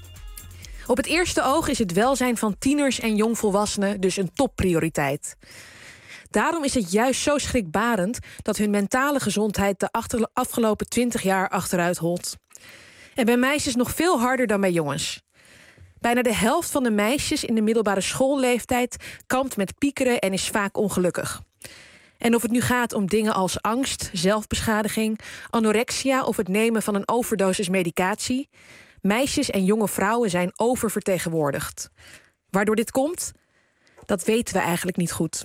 Op het eerste oog is het welzijn van tieners en jongvolwassenen dus een topprioriteit. Daarom is het juist zo schrikbarend dat hun mentale gezondheid de afgelopen 20 jaar achteruit holt. En bij meisjes nog veel harder dan bij jongens. Bijna de helft van de meisjes in de middelbare schoolleeftijd kampt met piekeren en is vaak ongelukkig. En of het nu gaat om dingen als angst, zelfbeschadiging, anorexia of het nemen van een overdosis medicatie, meisjes en jonge vrouwen zijn oververtegenwoordigd. Waardoor dit komt, dat weten we eigenlijk niet goed.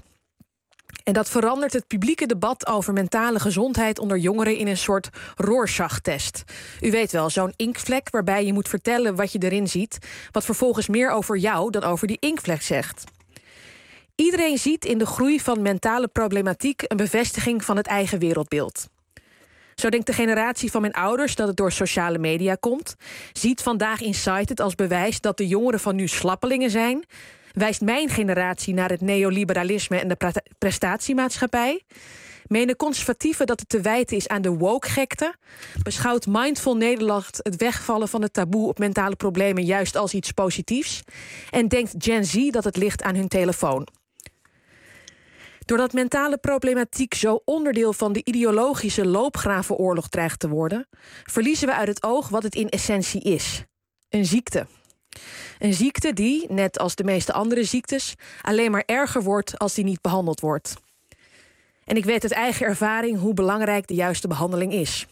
En dat verandert het publieke debat over mentale gezondheid onder jongeren in een soort Rorschach-test. U weet wel, zo'n inktvlek waarbij je moet vertellen wat je erin ziet, wat vervolgens meer over jou dan over die inktvlek zegt. Iedereen ziet in de groei van mentale problematiek een bevestiging van het eigen wereldbeeld. Zo denkt de generatie van mijn ouders dat het door sociale media komt, ziet Vandaag Insight het als bewijs dat de jongeren van nu slappelingen zijn, wijst mijn generatie naar het neoliberalisme en de prestatiemaatschappij. Menen conservatieven dat het te wijten is aan de woke-gekte? Beschouwt Mindful Nederland het wegvallen van het taboe op mentale problemen juist als iets positiefs? En denkt Gen Z dat het ligt aan hun telefoon? Doordat mentale problematiek zo onderdeel van de ideologische loopgravenoorlog dreigt te worden, verliezen we uit het oog wat het in essentie is: een ziekte. Een ziekte die, net als de meeste andere ziektes, alleen maar erger wordt als die niet behandeld wordt. En ik weet uit eigen ervaring hoe belangrijk de juiste behandeling is.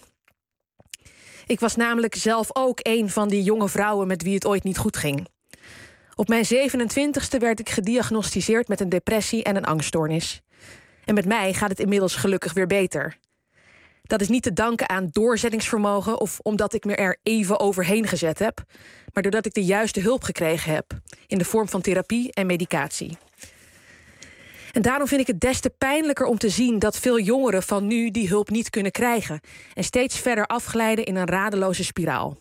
Ik was namelijk zelf ook een van die jonge vrouwen met wie het ooit niet goed ging. Op mijn 27e werd ik gediagnosticeerd met een depressie en een angststoornis. En met mij gaat het inmiddels gelukkig weer beter. Dat is niet te danken aan doorzettingsvermogen of omdat ik me er even overheen gezet heb, maar doordat ik de juiste hulp gekregen heb in de vorm van therapie en medicatie. En daarom vind ik het des te pijnlijker om te zien dat veel jongeren van nu die hulp niet kunnen krijgen en steeds verder afglijden in een radeloze spiraal.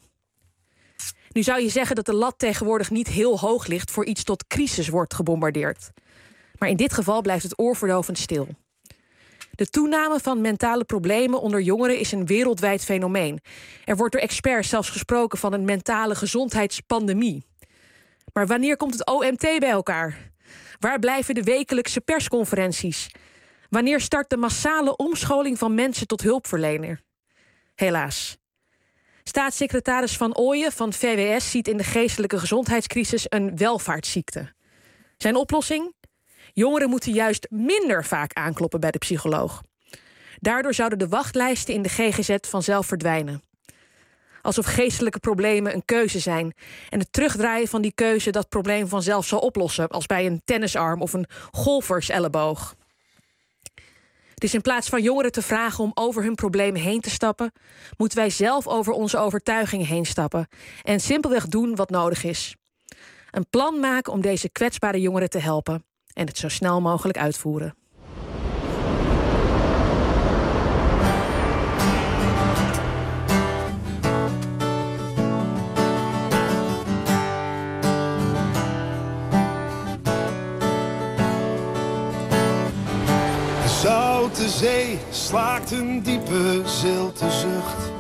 Nu zou je zeggen dat de lat tegenwoordig niet heel hoog ligt voor iets tot crisis wordt gebombardeerd. Maar in dit geval blijft het oorverdovend stil. De toename van mentale problemen onder jongeren is een wereldwijd fenomeen. Er wordt door experts zelfs gesproken van een mentale gezondheidspandemie. Maar wanneer komt het OMT bij elkaar? Waar blijven de wekelijkse persconferenties? Wanneer start de massale omscholing van mensen tot hulpverlener? Helaas. Staatssecretaris Van Ooyen van VWS ziet in de geestelijke gezondheidscrisis een welvaartsziekte. Zijn oplossing? Jongeren moeten juist minder vaak aankloppen bij de psycholoog. Daardoor zouden de wachtlijsten in de GGZ vanzelf verdwijnen. Alsof geestelijke problemen een keuze zijn en het terugdraaien van die keuze dat probleem vanzelf zal oplossen, als bij een tennisarm of een golferselleboog. Dus in plaats van jongeren te vragen om over hun problemen heen te stappen, moeten wij zelf over onze overtuigingen heen stappen en simpelweg doen wat nodig is. Een plan maken om deze kwetsbare jongeren te helpen en het zo snel mogelijk uitvoeren. De zoute zee slaakt een diepe zilte zucht.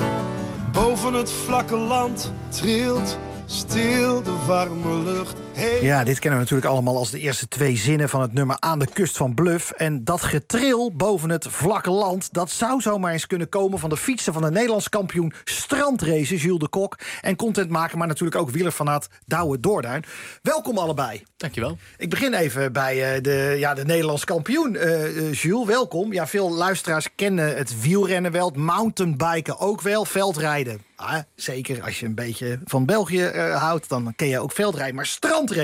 Boven het vlakke land trilt stil de warme lucht. Hey. Ja, dit kennen we natuurlijk allemaal als de eerste 2 zinnen van het nummer Aan de kust van Bluff. En dat getril boven het vlakke land, dat zou zomaar eens kunnen komen van de fietser van de Nederlands kampioen strandrace, Jules de Kok. En contentmaker, maar natuurlijk ook wielerfanaat Douwe Doorduin. Welkom allebei. Dankjewel. Ik begin even bij de Nederlands kampioen. Jules, welkom. Ja, veel luisteraars kennen het wielrennen wel, het mountainbiken ook wel, veldrijden. Ah, zeker als je een beetje van België houdt, dan ken je ook veldrijden. Maar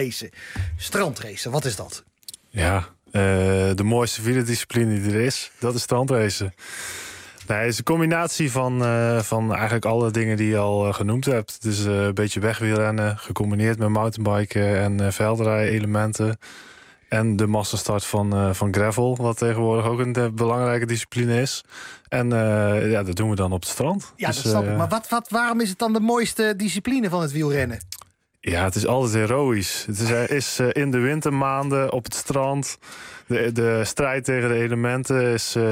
strandracen, wat is dat? Ja, de mooiste wielerdiscipline die er is, dat is strandracen. Nee, het is een combinatie van eigenlijk alle dingen die je al genoemd hebt. Dus een beetje wegwielrennen, gecombineerd met mountainbiken en veldrij-elementen. En de massastart van gravel, wat tegenwoordig ook een belangrijke discipline is. En dat doen we dan op het strand. Ja, dus, dat snap ik. Maar waarom is het dan de mooiste discipline van het wielrennen? Ja, het is altijd heroïs. Het is in de wintermaanden op het strand. De strijd tegen de elementen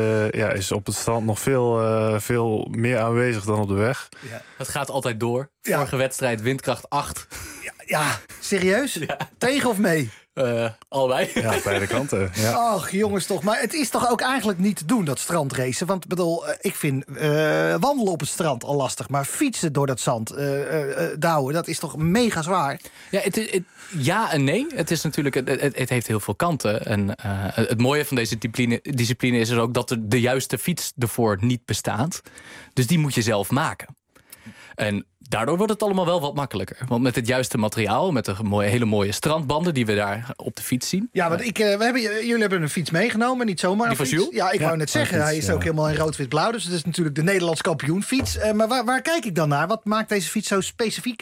is op het strand nog veel meer aanwezig dan op de weg. Ja. Het gaat altijd door. Vorige wedstrijd windkracht 8. Ja, serieus? Ja. Tegen of mee? Allebei. Ja, beide kanten. Ja. Ach, jongens toch. Maar het is toch ook eigenlijk niet te doen, dat strandracen? Want ik vind wandelen op het strand al lastig. Maar fietsen door dat zand, Douwe, dat is toch mega zwaar? Ja, ja en nee. Het is natuurlijk, het heeft heel veel kanten. En het mooie van deze discipline is er ook dat de juiste fiets ervoor niet bestaat. Dus die moet je zelf maken. En daardoor wordt het allemaal wel wat makkelijker. Want met het juiste materiaal, met de hele mooie strandbanden die we daar op de fiets zien. Ja, want jullie hebben een fiets meegenomen, niet zomaar die een fiets. Ja, ik wou net zeggen, hij is ook helemaal in rood-wit-blauw. Dus het is natuurlijk de Nederlands kampioenfiets. Maar waar kijk ik dan naar? Wat maakt deze fiets zo specifiek?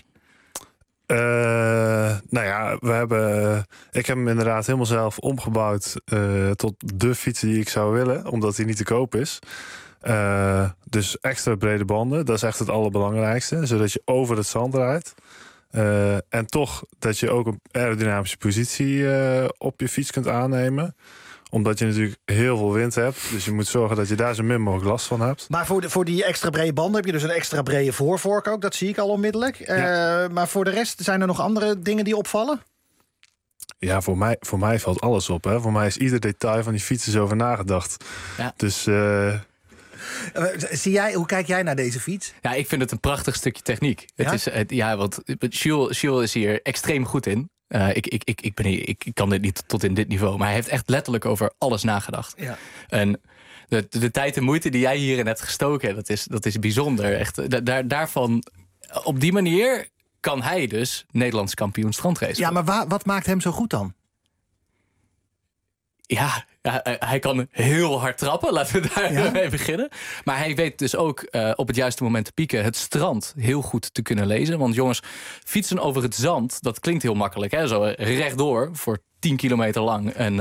Ik heb hem inderdaad helemaal zelf omgebouwd tot de fiets die ik zou willen. Omdat hij niet te koop is. Dus extra brede banden, dat is echt het allerbelangrijkste. Zodat je over het zand rijdt. En toch dat je ook een aerodynamische positie op je fiets kunt aannemen. Omdat je natuurlijk heel veel wind hebt. Dus je moet zorgen dat je daar zo min mogelijk last van hebt. Maar voor die extra brede banden heb je dus een extra brede voorvork ook. Dat zie ik al onmiddellijk. Maar voor de rest zijn er nog andere dingen die opvallen? Ja, voor mij valt alles op. Hè. Voor mij is ieder detail van die fiets over nagedacht. Ja. Dus... hoe kijk jij naar deze fiets? Ja, ik vind het een prachtig stukje techniek. Want Jules is hier extreem goed in. Ik kan dit niet tot in dit niveau. Maar hij heeft echt letterlijk over alles nagedacht. Ja. En de tijd en moeite die jij hierin hebt gestoken, dat is bijzonder. Echt, daarvan, op die manier kan hij dus Nederlands kampioen strandrace. Ja, maar wat maakt hem zo goed dan? Ja, hij kan heel hard trappen. Laten we daar mee beginnen. Maar hij weet dus ook op het juiste moment te pieken, het strand heel goed te kunnen lezen. Want jongens, fietsen over het zand, dat klinkt heel makkelijk. Hè? Zo rechtdoor voor 10 kilometer lang. En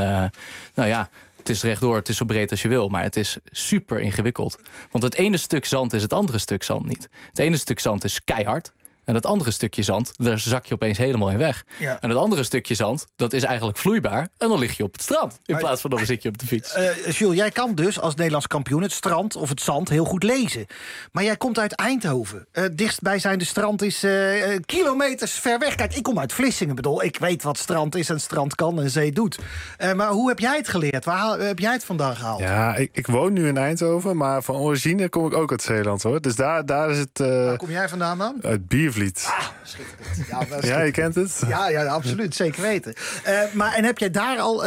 het is rechtdoor, het is zo breed als je wil. Maar het is super ingewikkeld. Want het ene stuk zand is het andere stuk zand niet. Het ene stuk zand is keihard. En dat andere stukje zand, daar zak je opeens helemaal in weg. Ja. En het andere stukje zand, dat is eigenlijk vloeibaar. En dan lig je op het strand, in plaats van dan zit je op de fiets. Jules, jij kan dus als Nederlands kampioen het strand of het zand heel goed lezen. Maar jij komt uit Eindhoven. Dichtstbijzijnde strand is kilometers ver weg. Kijk, ik kom uit Vlissingen. Bedoel, ik weet wat strand is en strand kan en zee doet. Maar hoe heb jij het geleerd? Waar heb jij het vandaan gehaald? Ja, ik woon nu in Eindhoven, maar van origine kom ik ook uit Zeeland, hoor. Dus daar is het... Waar kom jij vandaan dan? Uit Biervliet. Schitterend. Ja, je kent het? Ja, absoluut. Zeker weten. En heb jij daar al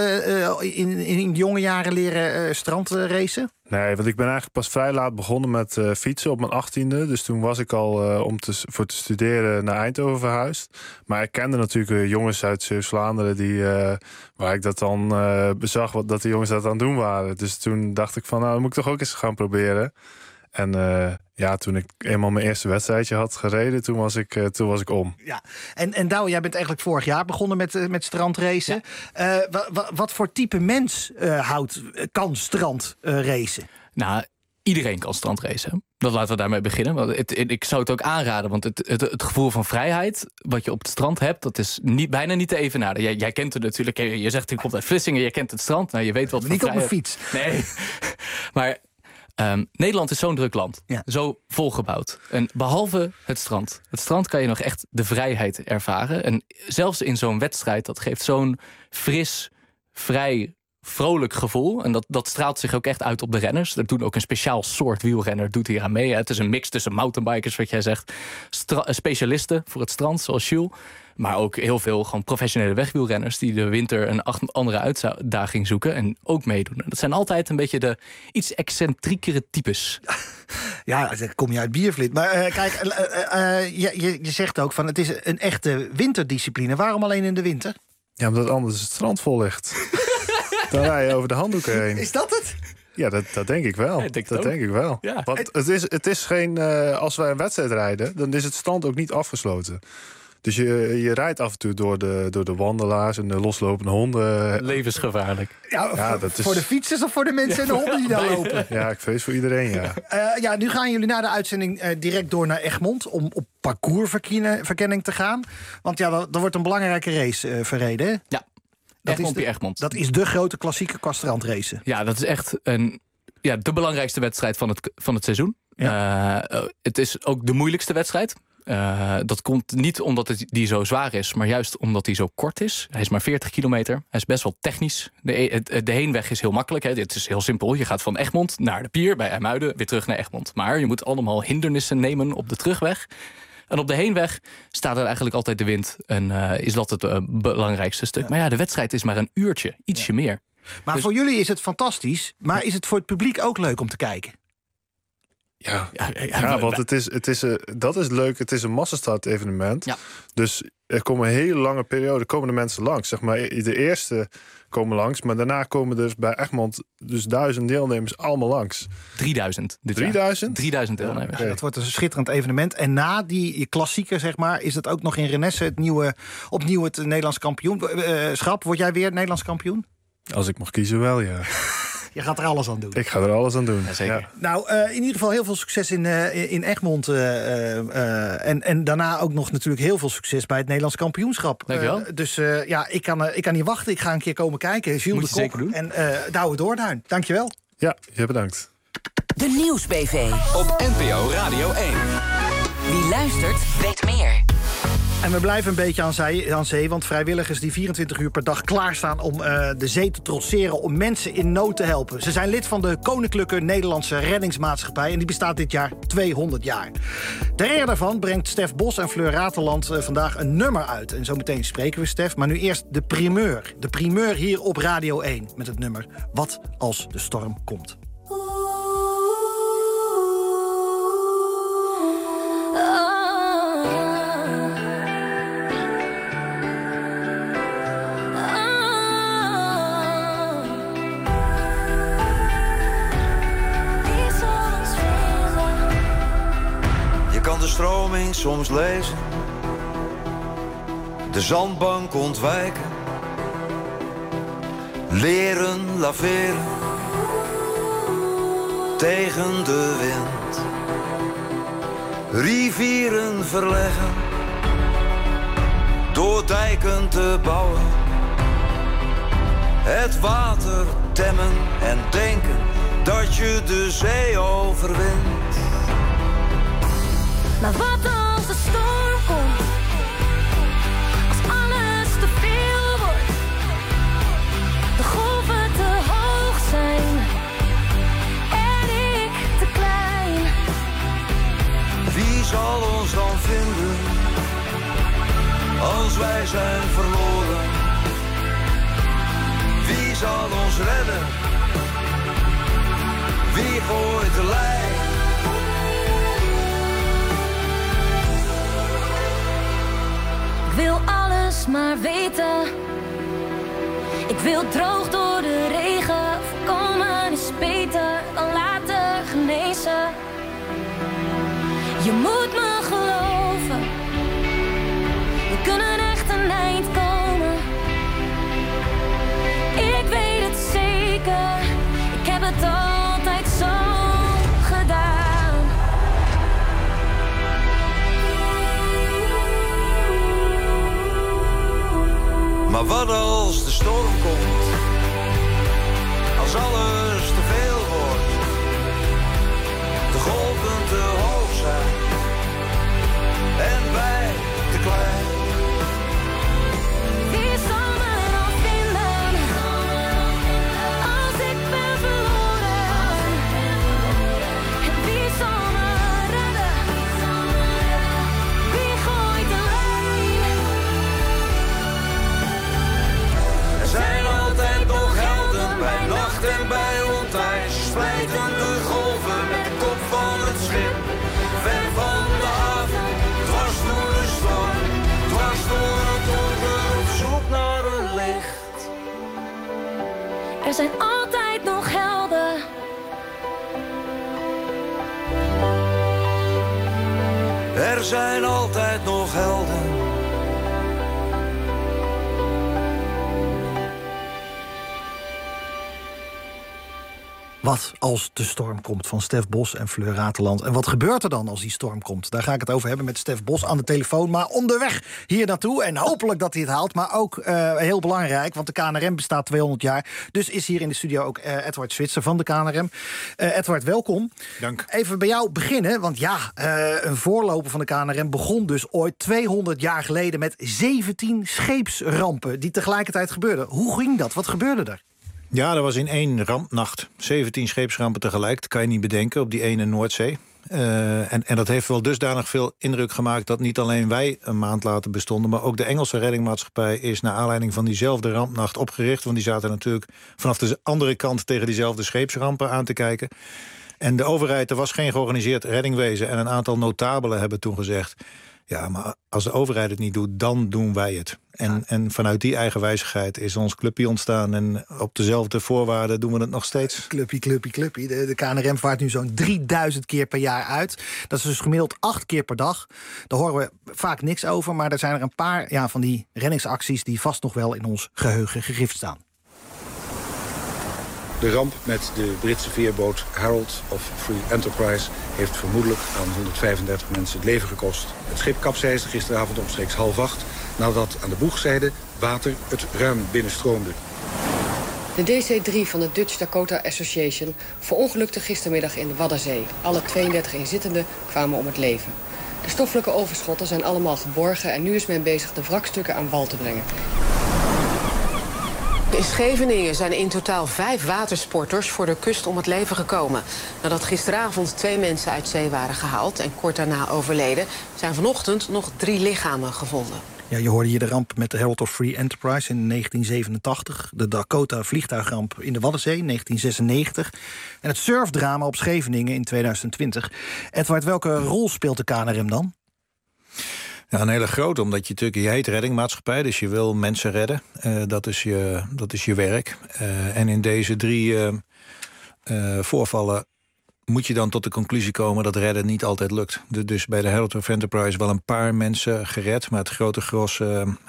in jonge jaren leren strandracen? Nee, want ik ben eigenlijk pas vrij laat begonnen met fietsen op mijn 18e. Dus toen was ik al voor te studeren naar Eindhoven verhuisd. Maar ik kende natuurlijk jongens uit Zeeuws-Vlaanderen waar ik dat dan bezag dat de jongens dat aan het doen waren. Dus toen dacht ik van, nou, dat moet ik toch ook eens gaan proberen. En toen ik eenmaal mijn eerste wedstrijdje had gereden, toen was ik om. Ja. En Douwe, jij bent eigenlijk vorig jaar begonnen met strandracen. Ja. Wat voor type mens kan strandracen? Nou, iedereen kan strandracen. Dat laten we daarmee beginnen. Want ik zou het ook aanraden, want het gevoel van vrijheid wat je op het strand hebt, dat is bijna niet te evenaren. Jij kent het natuurlijk. Je zegt, ik kom uit Vlissingen, je kent het strand. Nou, je weet wat niet op mijn fiets. Nee, maar... Nederland is zo'n druk land. Ja. Zo volgebouwd. En behalve het strand kan je nog echt de vrijheid ervaren. En zelfs in zo'n wedstrijd, dat geeft zo'n fris, vrij, vrolijk gevoel. En dat straalt zich ook echt uit op de renners. Er doet ook een speciaal soort wielrenner doet hier aan mee. Het is een mix tussen mountainbikers, wat jij zegt. Specialisten voor het strand, zoals Jules. Maar ook heel veel gewoon professionele wegwielrenners die de winter een andere uitdaging zoeken en ook meedoen. Dat zijn altijd een beetje de iets excentriekere types. Ja, dan kom je uit Biervliet. Maar kijk, je zegt ook van het is een echte winterdiscipline. Waarom alleen in de winter? Ja, omdat anders het strand vol ligt. Dan rij je over de handdoeken heen. Is dat het? Ja, dat denk ik wel. Dat denk ik wel. Ja. Want het is geen... als wij een wedstrijd rijden, dan is het strand ook niet afgesloten. Dus je rijdt af en toe door de wandelaars en de loslopende honden. Levensgevaarlijk. Ja, dat is... Voor de fietsers of voor de mensen en de honden die daar lopen? Ja, ik vrees voor iedereen, ja. Nu gaan jullie na de uitzending direct door naar Egmond om op parcoursverkenning te gaan. Want er wordt een belangrijke race verreden, hè? Ja. Egmond. Dat is de grote klassieke strandrace. Ja, dat is echt de belangrijkste wedstrijd van het seizoen. Ja. Het is ook de moeilijkste wedstrijd. Dat komt niet omdat die zo zwaar is, maar juist omdat hij zo kort is. Hij is maar 40 kilometer. Hij is best wel technisch. De heenweg is heel makkelijk. Hè. Dit is heel simpel. Je gaat van Egmond naar de pier bij IJmuiden, weer terug naar Egmond. Maar je moet allemaal hindernissen nemen op de terugweg. En op de heenweg staat er eigenlijk altijd de wind. En is dat het belangrijkste stuk. Ja. Maar ja, de wedstrijd is maar een uurtje. Ietsje meer. Maar voor jullie is het fantastisch. Maar is het voor het publiek ook leuk om te kijken? Ja, want dat is leuk. Het is een massastart-evenement. Ja. Dus er komen een hele lange periode de mensen langs. Zeg maar, de eerste komen langs, maar daarna komen dus bij Egmond 1000 deelnemers allemaal langs. 3000. 3000? 3000 deelnemers. Ja, dat wordt een schitterend evenement. En na die klassieker, zeg maar, is het ook nog in Renesse opnieuw het Nederlands kampioen. Schrap, word jij weer Nederlands kampioen? Als ik mag kiezen wel, ja. Je gaat er alles aan doen. Ik ga er alles aan doen. Ja, zeker. Ja. Nou, in ieder geval heel veel succes in Egmond. En daarna ook nog natuurlijk heel veel succes bij het Nederlands kampioenschap. Dankjewel. Ik kan niet wachten. Ik ga een keer komen kijken. Jules Moet je de Kok zeker doen. en Douwe Doorduin. Dankjewel. Ja, je bedankt. De Nieuws-BV. Op NPO Radio 1. Wie luistert, weet meer. En we blijven een beetje aan zee, want vrijwilligers die 24 uur per dag klaarstaan om de zee te trotseren, om mensen in nood te helpen. Ze zijn lid van de Koninklijke Nederlandse Reddingsmaatschappij en die bestaat dit jaar 200 jaar. Ter ere daarvan brengt Stef Bos en Fleur Rateland vandaag een nummer uit. En zometeen spreken we Stef, maar nu eerst de primeur. De primeur hier op Radio 1 met het nummer Wat als de storm komt. Je kan de stroming soms lezen, de zandbank ontwijken, leren laveren tegen de wind, rivieren verleggen, door dijken te bouwen, het water temmen en denken dat je de zee overwint. Maar wat als de storm komt? Als alles te veel wordt, de golven te hoog zijn en ik te klein. Wie zal ons dan vinden als wij zijn verloren? Wie zal ons redden? Wie gooit de lijn? Ik wil alles maar weten. Ik wil droog door de regen. Voorkomen is beter dan laten genezen. Je moet me geloven. We kunnen echt een eind komen. Ik weet het zeker. Ik heb het altijd zo gedaan. Maar wat als de storm komt? Als alles te veel wordt, de golven te hoog zijn en wij te klein. Wie zal me dan vinden als ik ben verloren? Wie zal me redden? Wie gooit de lijn? Er zijn altijd nog helden bij nacht en bij ontij. Splijten de golven met de kop van het schip. Ver van de haven, dwars door de storm. Dwars door het donker, op zoek naar een licht. Er zijn altijd nog helden. Er zijn altijd nog helden. Wat als de storm komt van Stef Bos en Fleur Rateland. En wat gebeurt er dan als die storm komt? Daar ga ik het over hebben met Stef Bos aan de telefoon. Maar onderweg hier naartoe, en hopelijk dat hij het haalt. Maar ook heel belangrijk, want de KNRM bestaat 200 jaar. Dus is hier in de studio ook Edward Zwitser van de KNRM. Edward, welkom. Dank. Even bij jou beginnen, want een voorloper van de KNRM begon dus ooit 200 jaar geleden met 17 scheepsrampen die tegelijkertijd gebeurden. Hoe ging dat? Wat gebeurde er? Ja, dat was in één rampnacht. 17 scheepsrampen tegelijk, dat kan je niet bedenken, op die ene Noordzee. En dat heeft wel dusdanig veel indruk gemaakt dat niet alleen wij een maand later bestonden, maar ook de Engelse reddingmaatschappij is naar aanleiding van diezelfde rampnacht opgericht. Want die zaten natuurlijk vanaf de andere kant tegen diezelfde scheepsrampen aan te kijken. En de overheid, er was geen georganiseerd reddingwezen. En een aantal notabelen hebben toen gezegd, ja, maar als de overheid het niet doet, dan doen wij het. En vanuit die eigenwijzigheid is ons clubje ontstaan. En op dezelfde voorwaarden doen we het nog steeds. Clubje. De KNRM vaart nu zo'n 3000 keer per jaar uit. Dat is dus gemiddeld 8 keer per dag. Daar horen we vaak niks over. Maar er zijn er een paar van die reddingsacties die vast nog wel in ons geheugen gegrift staan. De ramp met de Britse veerboot Herald of Free Enterprise heeft vermoedelijk aan 135 mensen het leven gekost. Het schip kapseisde gisteravond omstreeks 7:30 nadat aan de boegzijde water het ruim binnenstroomde. De DC-3 van de Dutch Dakota Association verongelukte gistermiddag in de Waddenzee. Alle 32 inzittenden kwamen om het leven. De stoffelijke overschotten zijn allemaal geborgen en nu is men bezig de wrakstukken aan wal te brengen. In Scheveningen zijn in totaal 5 watersporters voor de kust om het leven gekomen. Nadat gisteravond 2 mensen uit zee waren gehaald en kort daarna overleden, zijn vanochtend nog 3 lichamen gevonden. Ja, je hoorde hier de ramp met de Herald of Free Enterprise in 1987. De Dakota vliegtuigramp in de Waddenzee in 1996. En het surfdrama op Scheveningen in 2020. Edward, welke rol speelt de KNRM dan? Ja, een hele grote, omdat je heet reddingmaatschappij, dus je wil mensen redden. Dat is je werk. En in deze 3 voorvallen moet je dan tot de conclusie komen dat redden niet altijd lukt. Dus bij de Herald of Enterprise wel een paar mensen gered, maar het grote gros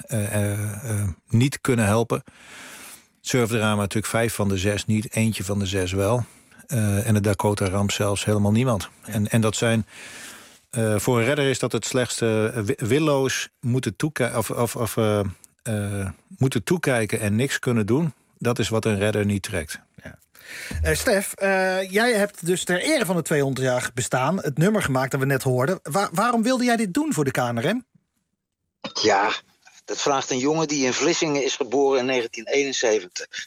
niet kunnen helpen. Surfdrama natuurlijk 5 van de 6 niet, eentje van de 6 wel. En de Dakota-ramp zelfs helemaal niemand. En dat zijn... voor een redder is dat het slechtste. Willoos moeten toekijken en niks kunnen doen. Dat is wat een redder niet trekt. Ja. Stef, jij hebt dus ter ere van het 200-jarig bestaan het nummer gemaakt dat we net hoorden. Waarom wilde jij dit doen voor de KNRM? Ja, dat vraagt een jongen die in Vlissingen is geboren in 1971.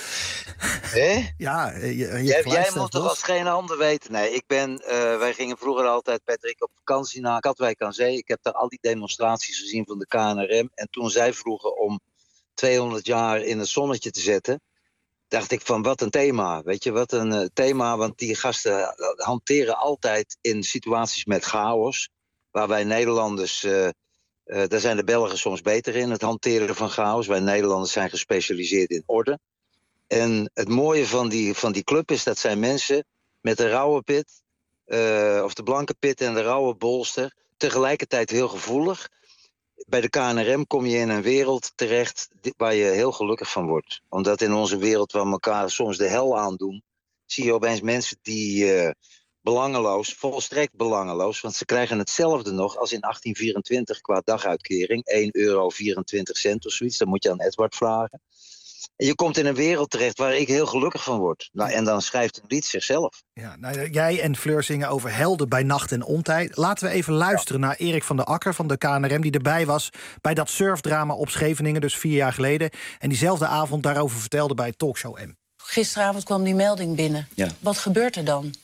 Ja, jij moet toch als geen ander weten. Nee, wij gingen vroeger altijd, Patrick, op vakantie naar Katwijk aan Zee. Ik heb daar al die demonstraties gezien van de KNRM. En toen zij vroegen om 200 jaar in het zonnetje te zetten, dacht ik van wat een thema. Weet je, wat een thema, want die gasten hanteren altijd in situaties met chaos. Waar wij Nederlanders, daar zijn de Belgen soms beter in, het hanteren van chaos. Wij Nederlanders zijn gespecialiseerd in orde. En het mooie van die club is dat zijn mensen met de rauwe pit, of de blanke pit en de rauwe bolster, tegelijkertijd heel gevoelig. Bij de KNRM kom je in een wereld terecht waar je heel gelukkig van wordt. Omdat in onze wereld waar we elkaar soms de hel aandoen, zie je opeens mensen die belangeloos, volstrekt belangeloos, want ze krijgen hetzelfde nog als in 1824 qua daguitkering, €1,24 of zoiets. Dat moet je aan Edward vragen. En je komt in een wereld terecht waar ik heel gelukkig van word. Nou, en dan schrijft een lied zichzelf. Ja, nou, jij en Fleur zingen over helden bij nacht en ontijd. Laten we even luisteren naar Erik van der Akker van de KNRM, die erbij was bij dat surfdrama op Scheveningen, dus 4 jaar geleden. En diezelfde avond daarover vertelde bij Talkshow M. Gisteravond kwam die melding binnen. Ja. Wat gebeurt er dan?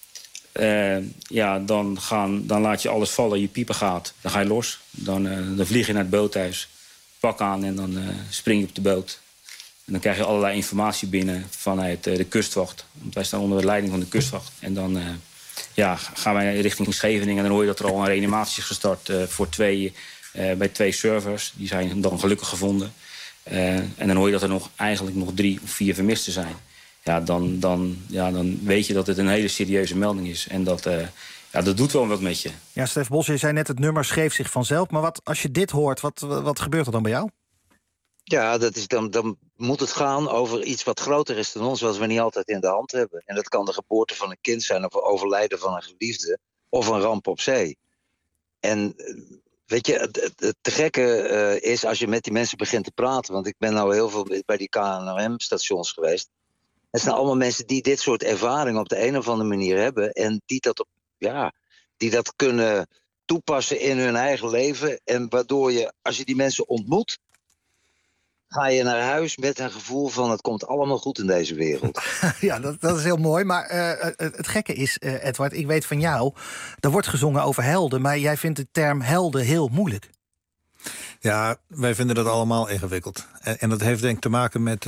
Dan laat je alles vallen, je pieper gaat. Dan ga je los. Dan vlieg je naar het boothuis, pak aan en dan spring je op de boot. En dan krijg je allerlei informatie binnen vanuit de kustwacht. Want wij staan onder de leiding van de kustwacht. En dan gaan wij richting Scheveningen. En dan hoor je dat er al een reanimatie is gestart bij 2 surfers. Die zijn dan gelukkig gevonden. En dan hoor je dat er eigenlijk nog 3 of 4 vermisten zijn. Ja, dan weet je dat het een hele serieuze melding is. En dat doet wel wat met je. Ja, Stef Bos, je zei net het nummer schreef zich vanzelf. Maar als je dit hoort, wat gebeurt er dan bij jou? Ja, dan moet het gaan over iets wat groter is dan ons, wat we niet altijd in de hand hebben. En dat kan de geboorte van een kind zijn, of overlijden van een geliefde, of een ramp op zee. En weet je, het te gekke is als je met die mensen begint te praten, want ik ben nou heel veel bij die KNRM-stations geweest. Het zijn allemaal mensen die dit soort ervaringen op de een of andere manier hebben en die dat kunnen toepassen in hun eigen leven. En waardoor je, als je die mensen ontmoet, ga je naar huis met een gevoel van het komt allemaal goed in deze wereld. Ja, dat is heel mooi. Maar het gekke is, Edward, ik weet van jou, er wordt gezongen over helden, maar jij vindt de term helden heel moeilijk. Ja, wij vinden dat allemaal ingewikkeld. En dat heeft denk ik te maken met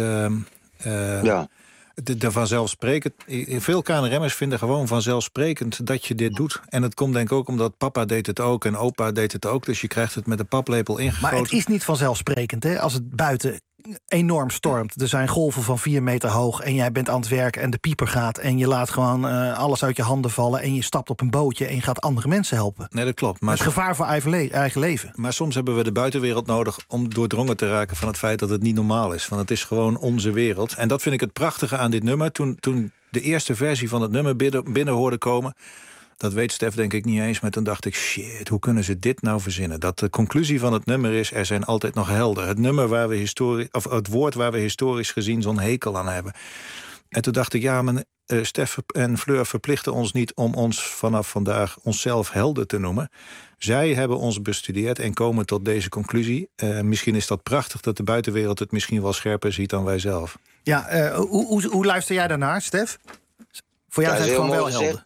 de vanzelfsprekend. Veel KNRM'ers vinden gewoon vanzelfsprekend dat je dit doet. En dat komt denk ik ook omdat papa deed het ook en opa deed het ook. Dus je krijgt het met een paplepel ingegoten. Maar het is niet vanzelfsprekend, hè? Als het buiten enorm stormt. Er zijn golven van 4 meter hoog en jij bent aan het werk en de pieper gaat... en je laat gewoon alles uit je handen vallen... en je stapt op een bootje en je gaat andere mensen helpen. Nee, dat klopt. Maar het gevaar voor eigen leven. Maar soms hebben we de buitenwereld nodig om doordrongen te raken... van het feit dat het niet normaal is. Want het is gewoon onze wereld. En dat vind ik het prachtige aan dit nummer. Toen de eerste versie van het nummer binnen hoorde komen... dat weet Stef denk ik niet eens, maar toen dacht ik... shit, hoe kunnen ze dit nou verzinnen? Dat de conclusie van het nummer is, er zijn altijd nog helden. Het nummer waar we het woord waar we historisch gezien zo'n hekel aan hebben. En toen dacht ik, ja, maar Stef en Fleur verplichten ons niet... om ons vanaf vandaag onszelf helden te noemen. Zij hebben ons bestudeerd en komen tot deze conclusie. Misschien is dat prachtig dat de buitenwereld het misschien wel scherper ziet dan wij zelf. Ja, hoe luister jij daarnaar, Stef? Voor jou zijn het gewoon wel helden.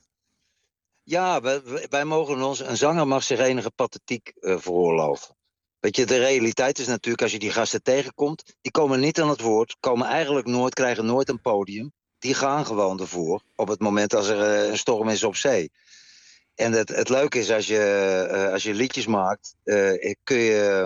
Ja, wij mogen een zanger mag zich enige pathetiek veroorloven. Weet je, de realiteit is natuurlijk, als je die gasten tegenkomt... die komen niet aan het woord, krijgen nooit een podium. Die gaan gewoon ervoor, op het moment als er een storm is op zee. En het leuke is, als je liedjes maakt... kun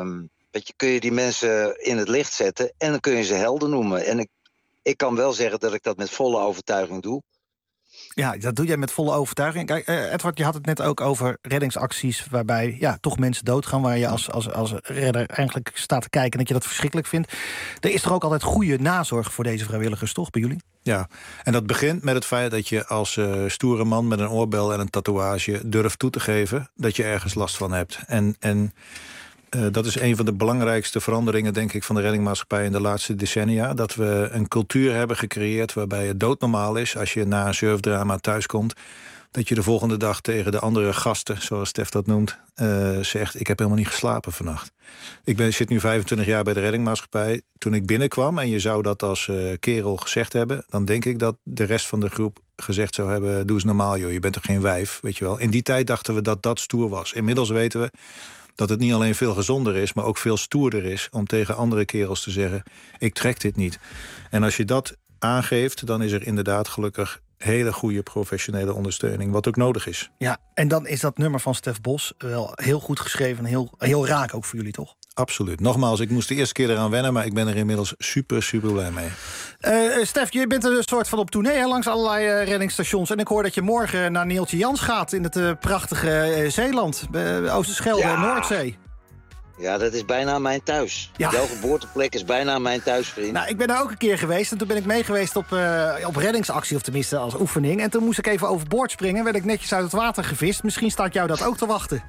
je die mensen in het licht zetten... en dan kun je ze helden noemen. En ik kan wel zeggen dat ik dat met volle overtuiging doe... Ja, dat doe jij met volle overtuiging. Kijk, Edward, je had het net ook over reddingsacties... waarbij toch mensen doodgaan... waar je als redder eigenlijk staat te kijken... en dat je dat verschrikkelijk vindt. Er is toch ook altijd goede nazorg voor deze vrijwilligers, toch, bij jullie? Ja, en dat begint met het feit dat je als stoere man... met een oorbel en een tatoeage durft toe te geven... dat je ergens last van hebt. En dat is een van de belangrijkste veranderingen, denk ik... van de reddingmaatschappij in de laatste decennia. Dat we een cultuur hebben gecreëerd waarbij het doodnormaal is... als je na een surfdrama thuiskomt... dat je de volgende dag tegen de andere gasten, zoals Stef dat noemt... zegt, ik heb helemaal niet geslapen vannacht. Ik zit nu 25 jaar bij de reddingmaatschappij. Toen ik binnenkwam, en je zou dat als kerel gezegd hebben... dan denk ik dat de rest van de groep gezegd zou hebben... doe eens normaal, joh, je bent toch geen wijf, weet je wel. In die tijd dachten we dat dat stoer was. Inmiddels weten we... dat het niet alleen veel gezonder is, maar ook veel stoerder is... om tegen andere kerels te zeggen, ik trek dit niet. En als je dat aangeeft, dan is er inderdaad gelukkig... hele goede professionele ondersteuning, wat ook nodig is. Ja, en dan is dat nummer van Stef Bos wel heel goed geschreven... en heel raak ook voor jullie, toch? Absoluut. Nogmaals, ik moest de eerste keer eraan wennen... maar ik ben er inmiddels super blij mee. Stef, je bent een soort van op tournee hè, langs allerlei reddingsstations. En ik hoor dat je morgen naar Neeltje Jans gaat... in het prachtige Zeeland, Oosterschelde, Noordzee. Ja, dat is bijna mijn thuis. Ja. Jouw geboorteplek is bijna mijn thuisvriend. Nou, ik ben daar ook een keer geweest en toen ben ik mee geweest op reddingsactie, of tenminste als oefening. En toen moest ik even overboord springen, werd ik netjes uit het water gevist. Misschien staat jou dat ook te wachten.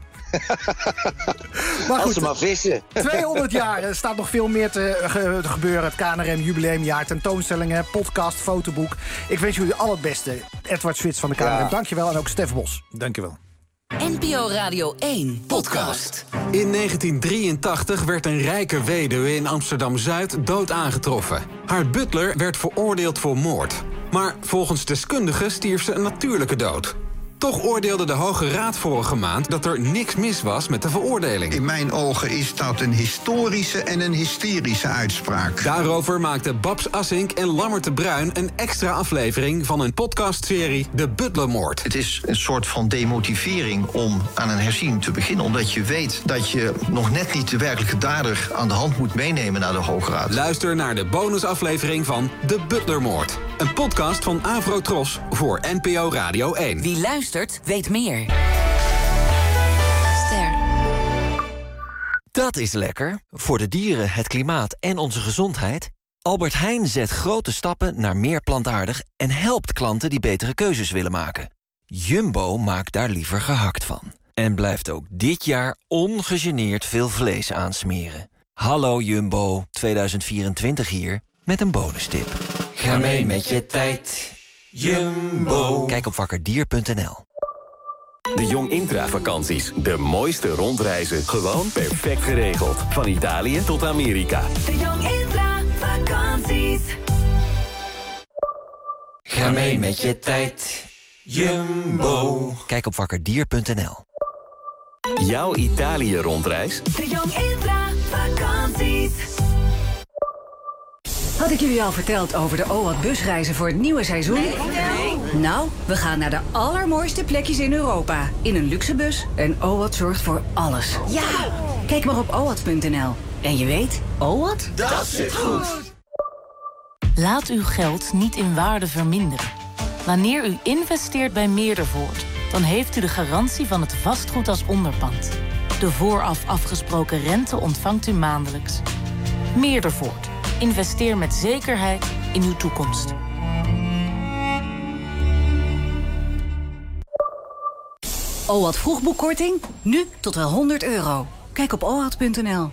Maar goed, als ze maar vissen. 200 jaar, er staat nog veel meer te gebeuren. Het KNRM jubileumjaar, tentoonstellingen, podcast, fotoboek. Ik wens jullie al het beste. Edward Swits van de KNRM, dankjewel. En ook Stef Bos. Dankjewel. NPO Radio 1 podcast. In 1983 werd een rijke weduwe in Amsterdam-Zuid dood aangetroffen. Haar butler werd veroordeeld voor moord. Maar volgens deskundigen stierf ze een natuurlijke dood. Toch oordeelde de Hoge Raad vorige maand dat er niks mis was met de veroordeling. In mijn ogen is dat een historische en een hysterische uitspraak. Daarover maakten Babs Assink en Lammert de Bruin een extra aflevering van hun podcastserie De Butlermoord. Het is een soort van demotivering om aan een herziening te beginnen, omdat je weet dat je nog net niet de werkelijke dader aan de hand moet meenemen naar de Hoge Raad. Luister naar de bonusaflevering van De Butlermoord. Een podcast van Avrotros voor NPO Radio 1. Wie luistert, weet meer. Ster. Dat is lekker. Voor de dieren, het klimaat en onze gezondheid. Albert Heijn zet grote stappen naar meer plantaardig... en helpt klanten die betere keuzes willen maken. Jumbo maakt daar liever gehakt van. En blijft ook dit jaar ongegeneerd veel vlees aansmeren. Hallo Jumbo, 2024 hier, met een bonustip. Ga mee met je tijd. Jumbo. Kijk op wakkerdier.nl. De Jong Intra-vakanties. De mooiste rondreizen. Gewoon perfect geregeld. Van Italië tot Amerika. De Jong Intra-vakanties. Ga mee met je tijd. Jumbo. Kijk op wakkerdier.nl. Jouw Italië-rondreis? De Jong Intra-vakanties. Had ik jullie al verteld over de OWAT busreizen voor het nieuwe seizoen? Nee. Nou, we gaan naar de allermooiste plekjes in Europa. In een luxe bus en OWAT zorgt voor alles. Ja! Kijk maar op owat.nl. En je weet, OWAT? Dat zit goed. Laat uw geld niet in waarde verminderen. Wanneer u investeert bij Meerdervoort, dan heeft u de garantie van het vastgoed als onderpand. De vooraf afgesproken rente ontvangt u maandelijks. Meerdervoort. Investeer met zekerheid in uw toekomst. OWAT vroegboekkorting? Nu tot wel €100. Kijk op owat.nl.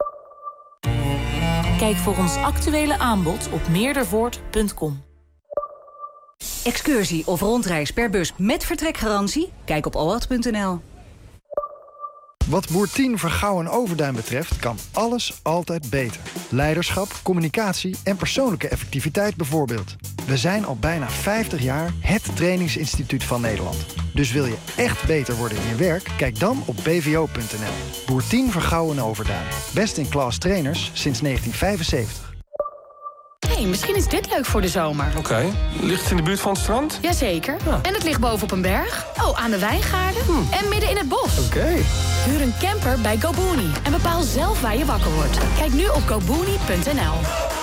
Kijk voor ons actuele aanbod op meerdervoort.com. Excursie of rondreis per bus met vertrekgarantie? Kijk op owat.nl. Wat Boer 10 Vergouwen-Overduin betreft kan alles altijd beter. Leiderschap, communicatie en persoonlijke effectiviteit bijvoorbeeld. We zijn al bijna 50 jaar het trainingsinstituut van Nederland. Dus wil je echt beter worden in je werk? Kijk dan op bvo.nl. Boer 10 Vergouwen-Overduin. Best in class trainers sinds 1975. Hey, misschien is dit leuk voor de zomer. Oké. Ligt het in de buurt van het strand? Jazeker. Ja. En het ligt bovenop een berg. Oh, aan de wijngaarden. En midden in het bos. Oké. Huur een camper bij GoBooney. En bepaal zelf waar je wakker wordt. Kijk nu op gobooney.nl.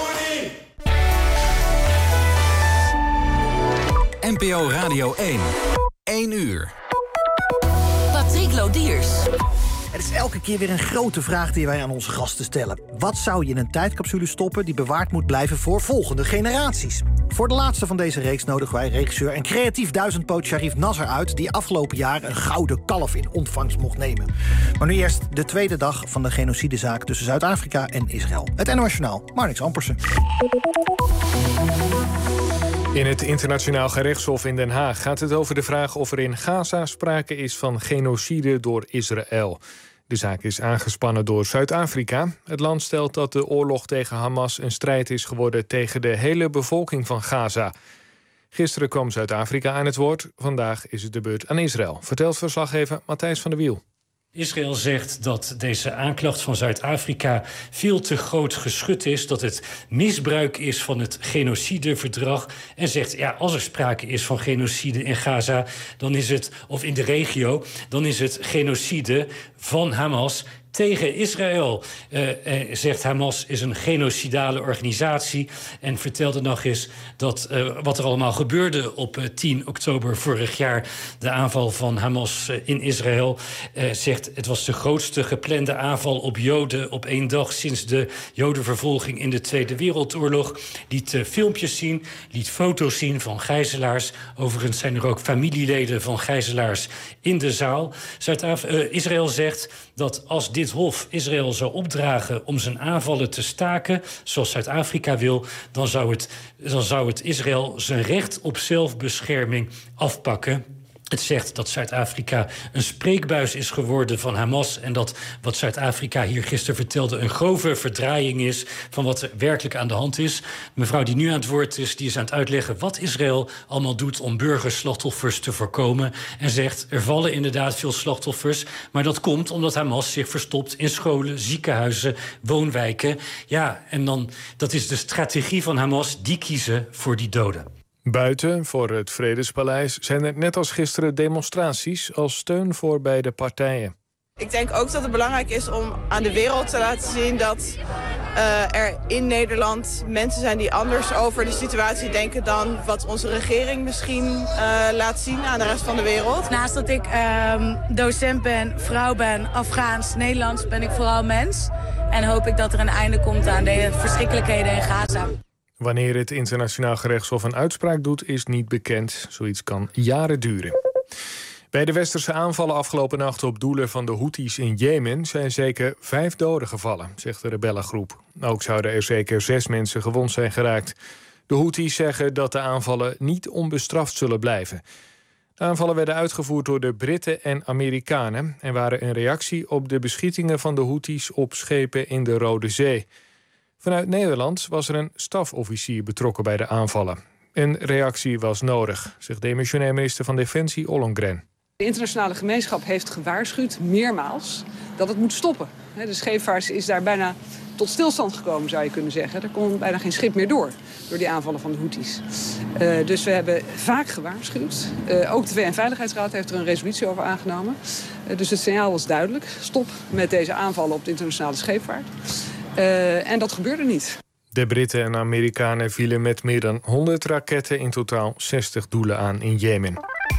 NPO Radio 1. 1 uur. Patrick Lodiers. Het is elke keer weer een grote vraag die wij aan onze gasten stellen. Wat zou je in een tijdcapsule stoppen die bewaard moet blijven voor volgende generaties? Voor de laatste van deze reeks nodigen wij regisseur en creatief duizendpoot Sharif Nasser uit, die afgelopen jaar een gouden kalf in ontvangst mocht nemen. Maar nu eerst de tweede dag van de genocidezaak tussen Zuid-Afrika en Israël. Het NOS Journaal, Marnix Ampersen. In het internationaal gerechtshof in Den Haag gaat het over de vraag of er in Gaza sprake is van genocide door Israël. De zaak is aangespannen door Zuid-Afrika. Het land stelt dat de oorlog tegen Hamas een strijd is geworden tegen de hele bevolking van Gaza. Gisteren kwam Zuid-Afrika aan het woord. Vandaag is het de beurt aan Israël, vertelt verslaggever Matthijs van der Wiel. Israël zegt dat deze aanklacht van Zuid-Afrika veel te groot geschud is, dat het misbruik is van het genocideverdrag. En zegt, ja, als er sprake is van genocide in Gaza, dan is het, of in de regio, dan is het genocide van Hamas tegen Israël. Zegt Hamas is een genocidale organisatie. En vertelde nog eens dat wat er allemaal gebeurde op 10 oktober vorig jaar. De aanval van Hamas in Israël. Zegt het was de grootste geplande aanval op Joden op één dag sinds de Jodenvervolging in de Tweede Wereldoorlog. Liet filmpjes zien, liet foto's zien van gijzelaars. Overigens zijn er ook familieleden van gijzelaars in de zaal. Israël zegt dat als dit Hof Israël zou opdragen om zijn aanvallen te staken, zoals Zuid-Afrika wil, dan zou het Israël zijn recht op zelfbescherming afpakken. Het zegt dat Zuid-Afrika een spreekbuis is geworden van Hamas en dat wat Zuid-Afrika hier gisteren vertelde een grove verdraaiing is van wat er werkelijk aan de hand is. Mevrouw die nu aan het woord is, die is aan het uitleggen wat Israël allemaal doet om burgerslachtoffers te voorkomen. En zegt, er vallen inderdaad veel slachtoffers, maar dat komt omdat Hamas zich verstopt in scholen, ziekenhuizen, woonwijken. Ja, en dan, dat is de strategie van Hamas, die kiezen voor die doden. Buiten, voor het Vredespaleis, zijn er net als gisteren demonstraties als steun voor beide partijen. Ik denk ook dat het belangrijk is om aan de wereld te laten zien dat er in Nederland mensen zijn die anders over de situatie denken dan wat onze regering misschien laat zien aan de rest van de wereld. Naast dat ik docent ben, vrouw ben, Afghaans, Nederlands, ben ik vooral mens. En hoop ik dat er een einde komt aan de verschrikkelijkheden in Gaza. Wanneer het internationaal gerechtshof een uitspraak doet, is niet bekend. Zoiets kan jaren duren. Bij de westerse aanvallen afgelopen nacht op doelen van de Houthis in Jemen zijn zeker 5 doden gevallen, zegt de rebellengroep. Ook zouden er zeker 6 mensen gewond zijn geraakt. De Houthis zeggen dat de aanvallen niet onbestraft zullen blijven. De aanvallen werden uitgevoerd door de Britten en Amerikanen en waren een reactie op de beschietingen van de Houthis op schepen in de Rode Zee. Vanuit Nederland was er een stafofficier betrokken bij de aanvallen. Een reactie was nodig, zegt demissionair minister van Defensie Ollongren. De internationale gemeenschap heeft gewaarschuwd, meermaals, dat het moet stoppen. De scheepvaart is daar bijna tot stilstand gekomen, zou je kunnen zeggen. Er kon bijna geen schip meer door die aanvallen van de Houthis. Dus we hebben vaak gewaarschuwd. Ook de VN-veiligheidsraad heeft er een resolutie over aangenomen. Dus het signaal was duidelijk. Stop met deze aanvallen op de internationale scheepvaart. En dat gebeurde niet. De Britten en Amerikanen vielen met meer dan 100 raketten in totaal 60 doelen aan in Jemen.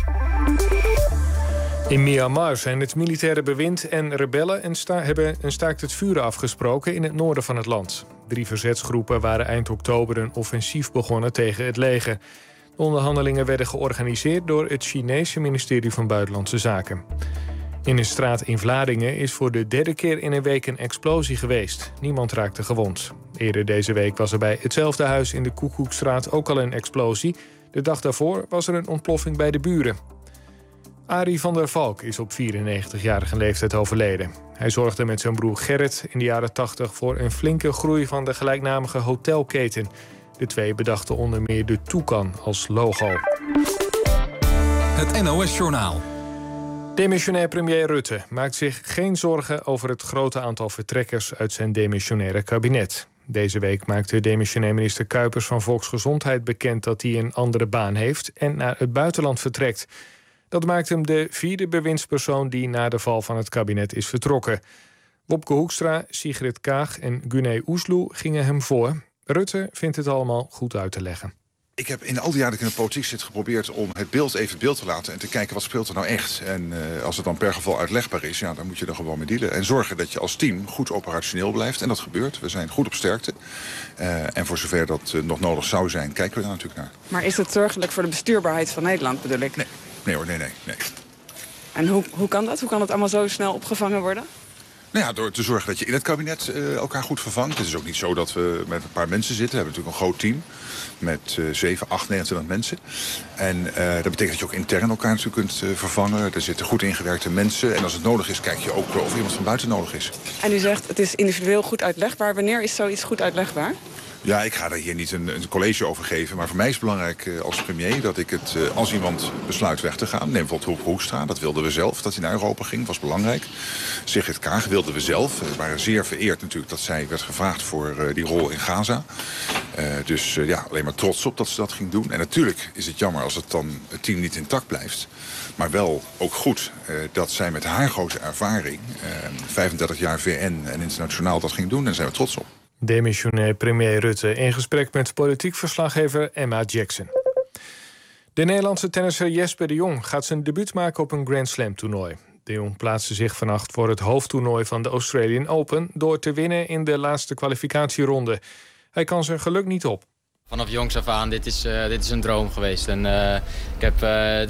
In Myanmar zijn het militaire bewind en rebellen hebben een staakt het vuren afgesproken in het noorden van het land. 3 verzetsgroepen waren eind oktober een offensief begonnen tegen het leger. De onderhandelingen werden georganiseerd door het Chinese ministerie van Buitenlandse Zaken. In een straat in Vlaardingen is voor de 3e keer in een week een explosie geweest. Niemand raakte gewond. Eerder deze week was er bij hetzelfde huis in de Koekoekstraat ook al een explosie. De dag daarvoor was er een ontploffing bij de buren. Arie van der Valk is op 94-jarige leeftijd overleden. Hij zorgde met zijn broer Gerrit in de jaren 80 voor een flinke groei van de gelijknamige hotelketen. De twee bedachten onder meer de Toucan als logo. Het NOS-journaal. Demissionair premier Rutte maakt zich geen zorgen over het grote aantal vertrekkers uit zijn demissionaire kabinet. Deze week maakte demissionair minister Kuipers van Volksgezondheid bekend dat hij een andere baan heeft en naar het buitenland vertrekt. Dat maakt hem de 4e bewindspersoon die na de val van het kabinet is vertrokken. Wopke Hoekstra, Sigrid Kaag en Gunay Oesloe gingen hem voor. Rutte vindt het allemaal goed uit te leggen. Ik heb in al die jaren dat ik in de politiek zit geprobeerd om het beeld even beeld te laten en te kijken wat speelt er nou echt. En als het dan per geval uitlegbaar is, ja, dan moet je er gewoon mee dealen. En zorgen dat je als team goed operationeel blijft. En dat gebeurt. We zijn goed op sterkte. En voor zover dat nog nodig zou zijn, kijken we daar natuurlijk naar. Maar is het zorgelijk voor de bestuurbaarheid van Nederland, bedoel ik? Nee hoor, nee. En hoe kan dat? Hoe kan het allemaal zo snel opgevangen worden? Nou ja, door te zorgen dat je in het kabinet elkaar goed vervangt. Het is ook niet zo dat we met een paar mensen zitten. We hebben natuurlijk een groot team met 7, 8, 29 mensen. En dat betekent dat je ook intern elkaar natuurlijk kunt vervangen. Er zitten goed ingewerkte mensen. En als het nodig is, kijk je ook of iemand van buiten nodig is. En u zegt, het is individueel goed uitlegbaar. Wanneer is zoiets goed uitlegbaar? Ja, ik ga daar hier niet een college over geven. Maar voor mij is het belangrijk als premier dat ik het, als iemand besluit weg te gaan. Neem bijvoorbeeld Wopke Hoekstra, dat wilden we zelf, dat hij naar Europa ging. was belangrijk. Sigrid Kaag wilden we zelf. We waren zeer vereerd natuurlijk dat zij werd gevraagd voor die rol in Gaza. Dus alleen maar trots op dat ze dat ging doen. En natuurlijk is het jammer als het team niet intact blijft. Maar wel ook goed dat zij met haar grote ervaring, 35 jaar VN en internationaal, dat ging doen. En daar zijn we trots op. Demissionair premier Rutte in gesprek met politiek verslaggever Emma Jackson. De Nederlandse tennisser Jesper de Jong gaat zijn debuut maken op een Grand Slam toernooi. De Jong plaatste zich vannacht voor het hoofdtoernooi van de Australian Open door te winnen in de laatste kwalificatieronde. Hij kan zijn geluk niet op. Vanaf jongs af aan, dit is een droom geweest. En ik heb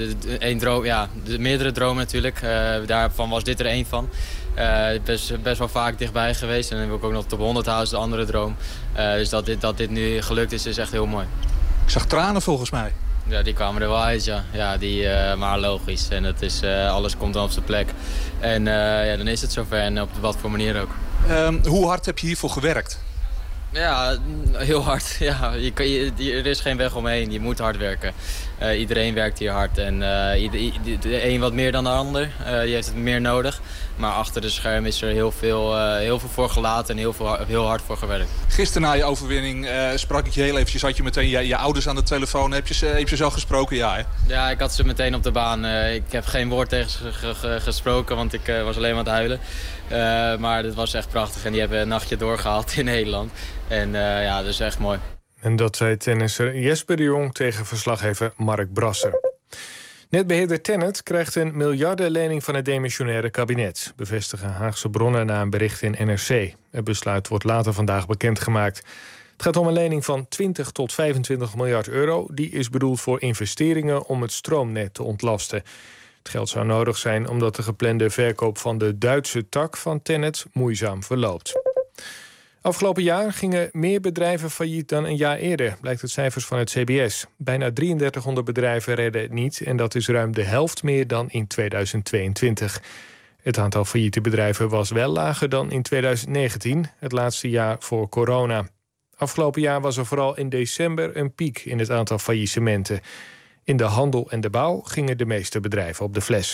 meerdere dromen natuurlijk. Daarvan was dit er één van. Ik ben best wel vaak dichtbij geweest. En dan wil ik ook nog top 100 houden, de andere droom. Dus dat dit nu gelukt is echt heel mooi. Ik zag tranen volgens mij. Ja, die kwamen er wel uit, ja. Maar logisch. En dat is, alles komt dan op zijn plek. En dan is het zover. En op wat voor manier ook. Hoe hard heb je hiervoor gewerkt? Ja, heel hard. Ja, er is geen weg omheen. Je moet hard werken. Iedereen werkt hier hard. En de een wat meer dan de ander. Die heeft het meer nodig. Maar achter de scherm is er heel veel voor gelaten en heel hard voor gewerkt. Gisteren na je overwinning sprak ik je heel eventjes. Had je meteen je ouders aan de telefoon. Heb je zo gesproken? Ja, hè? Ja, ik had ze meteen op de baan. Ik heb geen woord tegen ze gesproken, want ik was alleen maar aan het huilen. Maar het was echt prachtig. En die hebben een nachtje doorgehaald in Nederland. En dat is echt mooi. En dat zei tennisser Jesper de Jong tegen verslaggever Mark Brasser. Netbeheerder Tennet krijgt een miljardenlening van het demissionaire kabinet, bevestigen Haagse bronnen na een bericht in NRC. Het besluit wordt later vandaag bekendgemaakt. Het gaat om een lening van 20 tot 25 miljard euro. Die is bedoeld voor investeringen om het stroomnet te ontlasten. Het geld zou nodig zijn omdat de geplande verkoop van de Duitse tak van Tennet moeizaam verloopt. Afgelopen jaar gingen meer bedrijven failliet dan een jaar eerder, blijkt uit cijfers van het CBS. Bijna 3300 bedrijven redden het niet en dat is ruim de helft meer dan in 2022. Het aantal failliete bedrijven was wel lager dan in 2019, het laatste jaar voor corona. Afgelopen jaar was er vooral in december een piek in het aantal faillissementen. In de handel en de bouw gingen de meeste bedrijven op de fles.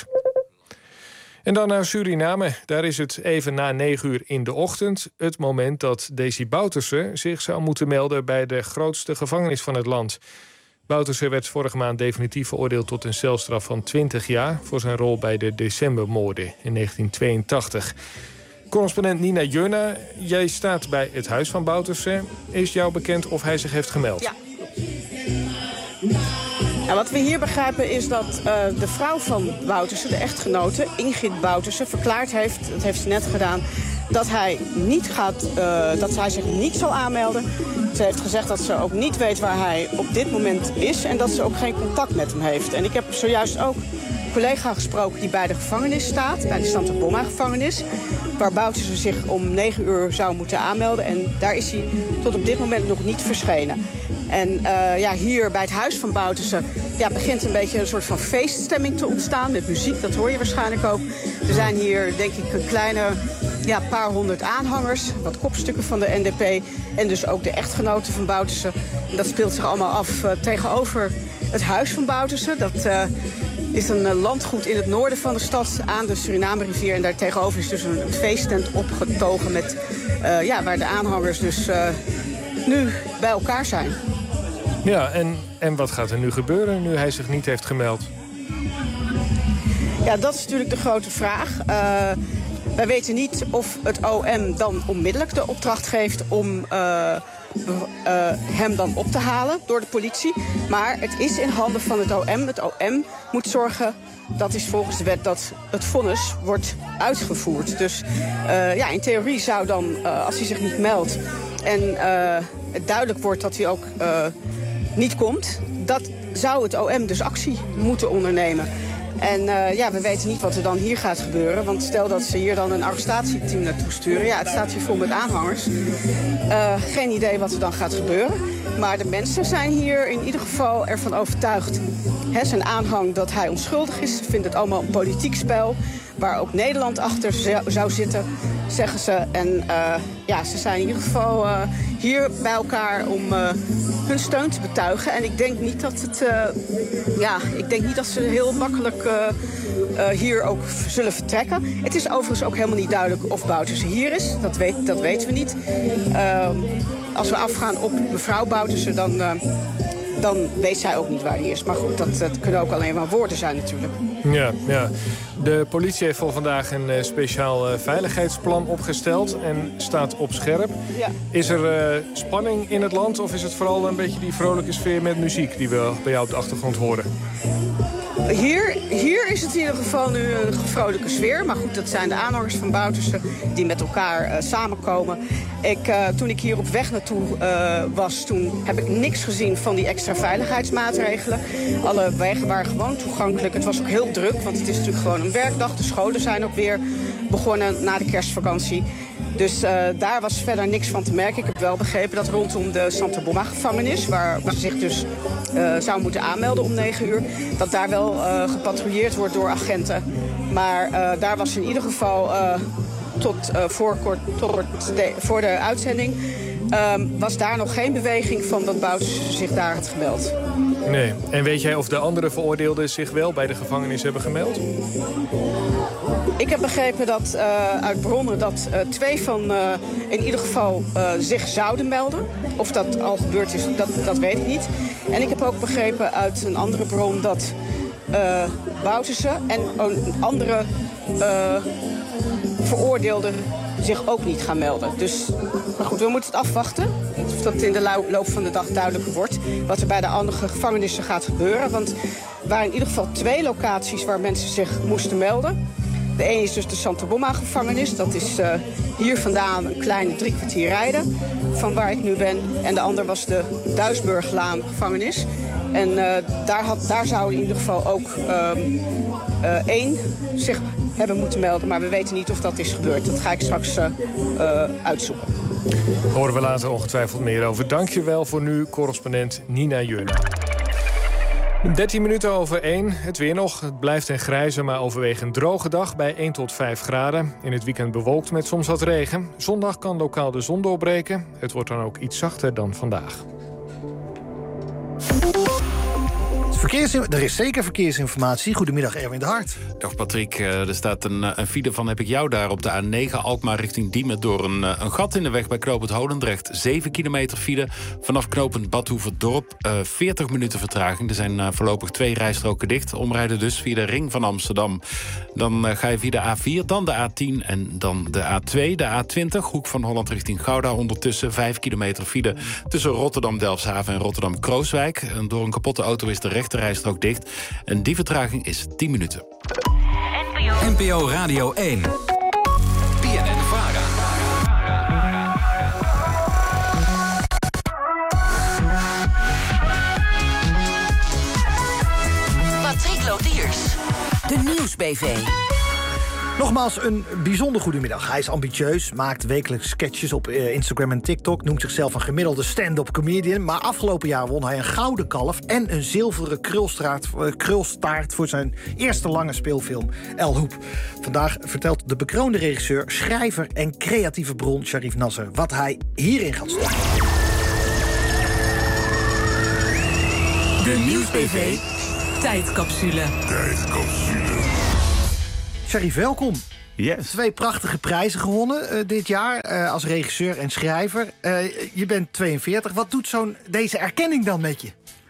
En dan naar Suriname. Daar is het even na 9 uur in de ochtend het moment dat Desi Bouterse zich zou moeten melden bij de grootste gevangenis van het land. Bouterse werd vorige maand definitief veroordeeld tot een celstraf van 20 jaar... voor zijn rol bij de decembermoorden in 1982. Correspondent Nina Junna, jij staat bij het huis van Bouterse. Is jou bekend of hij zich heeft gemeld? Ja. Nou, wat we hier begrijpen is dat de vrouw van Bouterse, de echtgenote, Ingrid Bouterse, verklaard heeft, dat heeft ze net gedaan, dat hij zich niet zal aanmelden. Ze heeft gezegd dat ze ook niet weet waar hij op dit moment is en dat ze ook geen contact met hem heeft. En ik heb zojuist ook een collega gesproken die bij de gevangenis staat, bij de Santa Bomma gevangenis, waar Bouterse zich om 9 uur zou moeten aanmelden. En daar is hij tot op dit moment nog niet verschenen. En hier bij het huis van Bouterse begint een beetje een soort van feeststemming te ontstaan met muziek. Dat hoor je waarschijnlijk ook. Er zijn hier denk ik een kleine paar honderd aanhangers, wat kopstukken van de NDP en dus ook de echtgenoten van Bouterse. Dat speelt zich allemaal af tegenover het huis van Bouterse. Dat is een landgoed in het noorden van de stad aan de Suriname-rivier. En daar tegenover is dus een feesttent opgetogen met, waar de aanhangers dus nu bij elkaar zijn. Ja, en wat gaat er nu gebeuren nu hij zich niet heeft gemeld? Ja, dat is natuurlijk de grote vraag. Wij weten niet of het OM dan onmiddellijk de opdracht geeft om hem dan op te halen door de politie. Maar het is in handen van het OM. Het OM moet zorgen, dat is volgens de wet, dat het vonnis wordt uitgevoerd. Dus in theorie zou dan, als hij zich niet meldt en het duidelijk wordt dat hij ook niet komt, dat zou het OM dus actie moeten ondernemen. En we weten niet wat er dan hier gaat gebeuren. Want stel dat ze hier dan een arrestatieteam naartoe sturen. Ja, het staat hier vol met aanhangers. Geen idee wat er dan gaat gebeuren. Maar de mensen zijn hier in ieder geval ervan overtuigd. Zijn aanhang dat hij onschuldig is. Ze vinden het allemaal een politiek spel. Waar ook Nederland achter zou zitten, zeggen ze. En ze zijn in ieder geval hier bij elkaar om hun steun te betuigen. En ik denk niet dat ze heel makkelijk hier ook zullen vertrekken. Het is overigens ook helemaal niet duidelijk of Bouterse hier is. Dat weten we niet. Als we afgaan op mevrouw Bouterse, dan weet zij ook niet waar hij is. Maar goed, dat kunnen ook alleen maar woorden zijn natuurlijk. Ja. De politie heeft voor vandaag een speciaal veiligheidsplan opgesteld en staat op scherp. Ja. Is er spanning in het land of is het vooral een beetje die vrolijke sfeer met muziek die we bij jou op de achtergrond horen? Hier is het in ieder geval nu een vrolijke sfeer. Maar goed, dat zijn de aanhangers van Bouterse die met elkaar samenkomen. Toen ik hier op weg naartoe was, toen heb ik niks gezien van die extra veiligheidsmaatregelen. Alle wegen waren gewoon toegankelijk. Het was ook heel druk, want het is natuurlijk gewoon een werkdag. De scholen zijn ook weer begonnen na de kerstvakantie. Dus daar was verder niks van te merken. Ik heb wel begrepen dat rondom de Santa Bomma gevangenis, waar ze zich dus zou moeten aanmelden om 9 uur... dat daar wel gepatrouilleerd wordt door agenten. Maar daar was in ieder geval tot voor de uitzending was daar nog geen beweging van dat Bouterse zich daar had gemeld. Nee. En weet jij of de andere veroordeelden zich wel bij de gevangenis hebben gemeld? Ik heb begrepen dat uit bronnen dat 2 van in ieder geval zich zouden melden. Of dat al gebeurd is, dat weet ik niet. En ik heb ook begrepen uit een andere bron dat Bouterse en een andere veroordeelden zich ook niet gaan melden. Dus, maar goed, we moeten het afwachten. Of dat in de loop van de dag duidelijker wordt. Wat er bij de andere gevangenissen gaat gebeuren. Want er waren in ieder geval 2 locaties waar mensen zich moesten melden. De ene is dus de Santa Bomma gevangenis. Dat is hier vandaan een kleine 3 kwartier rijden van waar ik nu ben. En de ander was de Duisburglaan gevangenis. En daar zou in ieder geval ook 1 zich hebben moeten melden. Maar we weten niet of dat is gebeurd. Dat ga ik straks uitzoeken. Horen we later ongetwijfeld meer over. Dank je wel voor nu, correspondent Nina Junna. 13 minuten over 1. Het weer nog. Het blijft een grijze, maar overwegend droge dag bij 1 tot 5 graden. In het weekend bewolkt met soms wat regen. Zondag kan lokaal de zon doorbreken. Het wordt dan ook iets zachter dan vandaag. Er is zeker verkeersinformatie. Goedemiddag, Erwin de Hart. Dag Patrick, er staat een file van Heb ik jou daar op de A9 Alkmaar richting Diemen... door een gat in de weg bij knooppunt Holendrecht. 7 kilometer file vanaf knooppunt Badhoevedorp. 40 minuten vertraging. Er zijn voorlopig 2 rijstroken dicht. Omrijden dus via de ring van Amsterdam. Dan ga je via de A4, dan de A10 en dan de A2. De A20, hoek van Holland richting Gouda. Ondertussen 5 kilometer file tussen Rotterdam-Delfshaven en Rotterdam-Krooswijk. En door een kapotte auto is de rechterrijstrook dicht. En die vertraging is 10 minuten. NPO Radio 1. BNN-VARA. Patrick Lodiers. De Nieuwsbv. Nogmaals een bijzonder goedemiddag. Hij is ambitieus, maakt wekelijks sketches op Instagram en TikTok... noemt zichzelf een gemiddelde stand-up comedian... maar afgelopen jaar won hij een gouden kalf... en een zilveren krulstaart voor zijn eerste lange speelfilm El Hoep. Vandaag vertelt de bekroonde regisseur, schrijver en creatieve bron Sharif Nasser... wat hij hierin gaat stoppen. De Nieuwsbv. Tijdcapsule. Sharif, welkom. Yes. 2 prachtige prijzen gewonnen dit jaar als regisseur en schrijver. Je bent 42. Wat doet deze erkenning dan met je?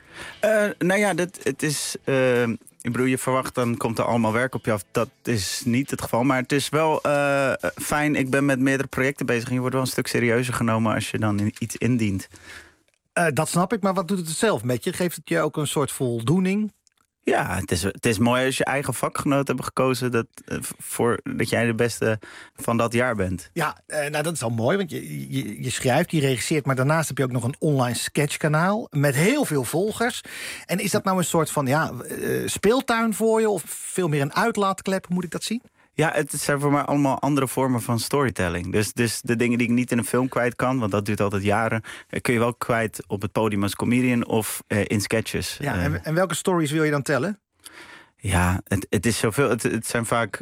Nou ja, het is... ik bedoel, je verwacht dan komt er allemaal werk op je af. Dat is niet het geval, maar het is wel fijn. Ik ben met meerdere projecten bezig en je wordt wel een stuk serieuzer genomen als je dan iets indient. Dat snap ik, maar wat doet het zelf met je? Geeft het je ook een soort voldoening? Ja, het is mooi als je eigen vakgenoot hebben gekozen... dat jij de beste van dat jaar bent. Ja, nou dat is al mooi, want je schrijft, je regisseert... maar daarnaast heb je ook nog een online sketchkanaal... met heel veel volgers. En is dat nou een soort van speeltuin voor je... of veel meer een uitlaatklep, hoe moet ik dat zien? Ja, het zijn voor mij allemaal andere vormen van storytelling. Dus de dingen die ik niet in een film kwijt kan... want dat duurt altijd jaren... kun je wel kwijt op het podium als comedian of in sketches. Ja, en welke stories wil je dan tellen? Ja, het is zoveel. Het zijn vaak...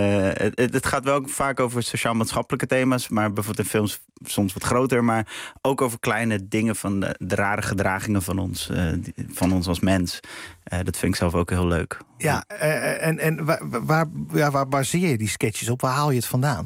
Het gaat wel vaak over sociaal-maatschappelijke thema's... maar bijvoorbeeld in films soms wat groter... maar ook over kleine dingen van de rare gedragingen van ons als mens. Dat vind ik zelf ook heel leuk. Ja, en waar baseer je die sketches op? Waar haal je het vandaan?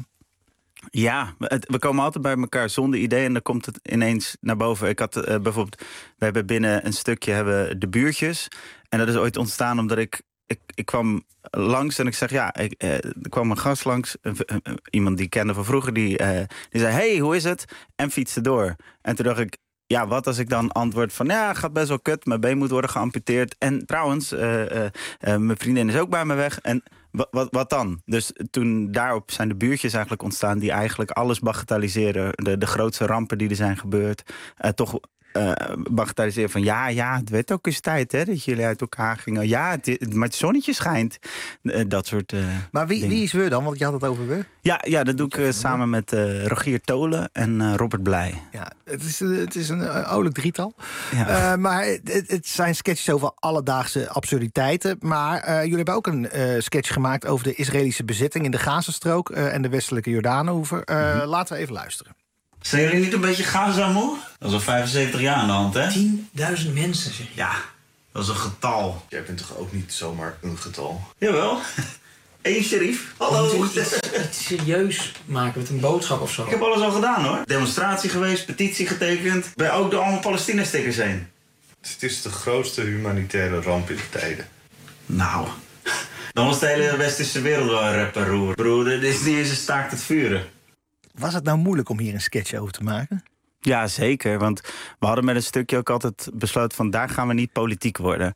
Ja, we komen altijd bij elkaar zonder idee en dan komt het ineens naar boven. Ik had bijvoorbeeld, we hebben binnen een stukje de buurtjes. En dat is ooit ontstaan omdat ik kwam langs en ik zeg, er kwam een gast langs. Iemand die ik kende van vroeger, die zei, hey, hoe is het? En fietste door. En toen dacht ik, ja, wat als ik dan antwoord van... ja, gaat best wel kut, mijn been moet worden geamputeerd. En trouwens, mijn vriendin is ook bij me weg. En wat dan? Dus toen daarop zijn de buurtjes eigenlijk ontstaan... die eigenlijk alles bagatelliseren. De grootste rampen die er zijn gebeurd. Toch bagatelliseren van... ja, het werd ook eens tijd hè, dat jullie uit elkaar gingen. Ja, maar het zonnetje schijnt. Dat soort Maar wie is we dan? Want je had het over we. Ja, dat doe ik samen met Rogier Tolen en Robert Blij. Ja, het is een oudelijk drietal. Ja. Maar het zijn sketches over alledaagse absurditeiten. Maar jullie hebben ook een sketch gemaakt over de Israëlische bezetting... in de Gazastrook en de westelijke Jordaanoever. Laten we even luisteren. Zijn jullie niet een beetje Gaza-moe? Dat is al 75 jaar aan de hand, hè? 10.000 mensen, zeg je. Ja, dat is een getal. Jij bent toch ook niet zomaar een getal? Jawel. Eén Sharif. Hallo. Iets serieus maken met een boodschap of zo. Ik heb alles al gedaan, hoor. Demonstratie geweest, petitie getekend. Ben ook door allemaal Palestina-stickers heen. Het is de grootste humanitaire ramp in de tijden. Nou, dan was de hele westerse wereld wel een rep-en-roer. Broer, dit is niet eens een staakt het vuren. Was het nou moeilijk om hier een sketch over te maken? Ja, zeker. Want we hadden met een stukje ook altijd besloten van... daar gaan we niet politiek worden.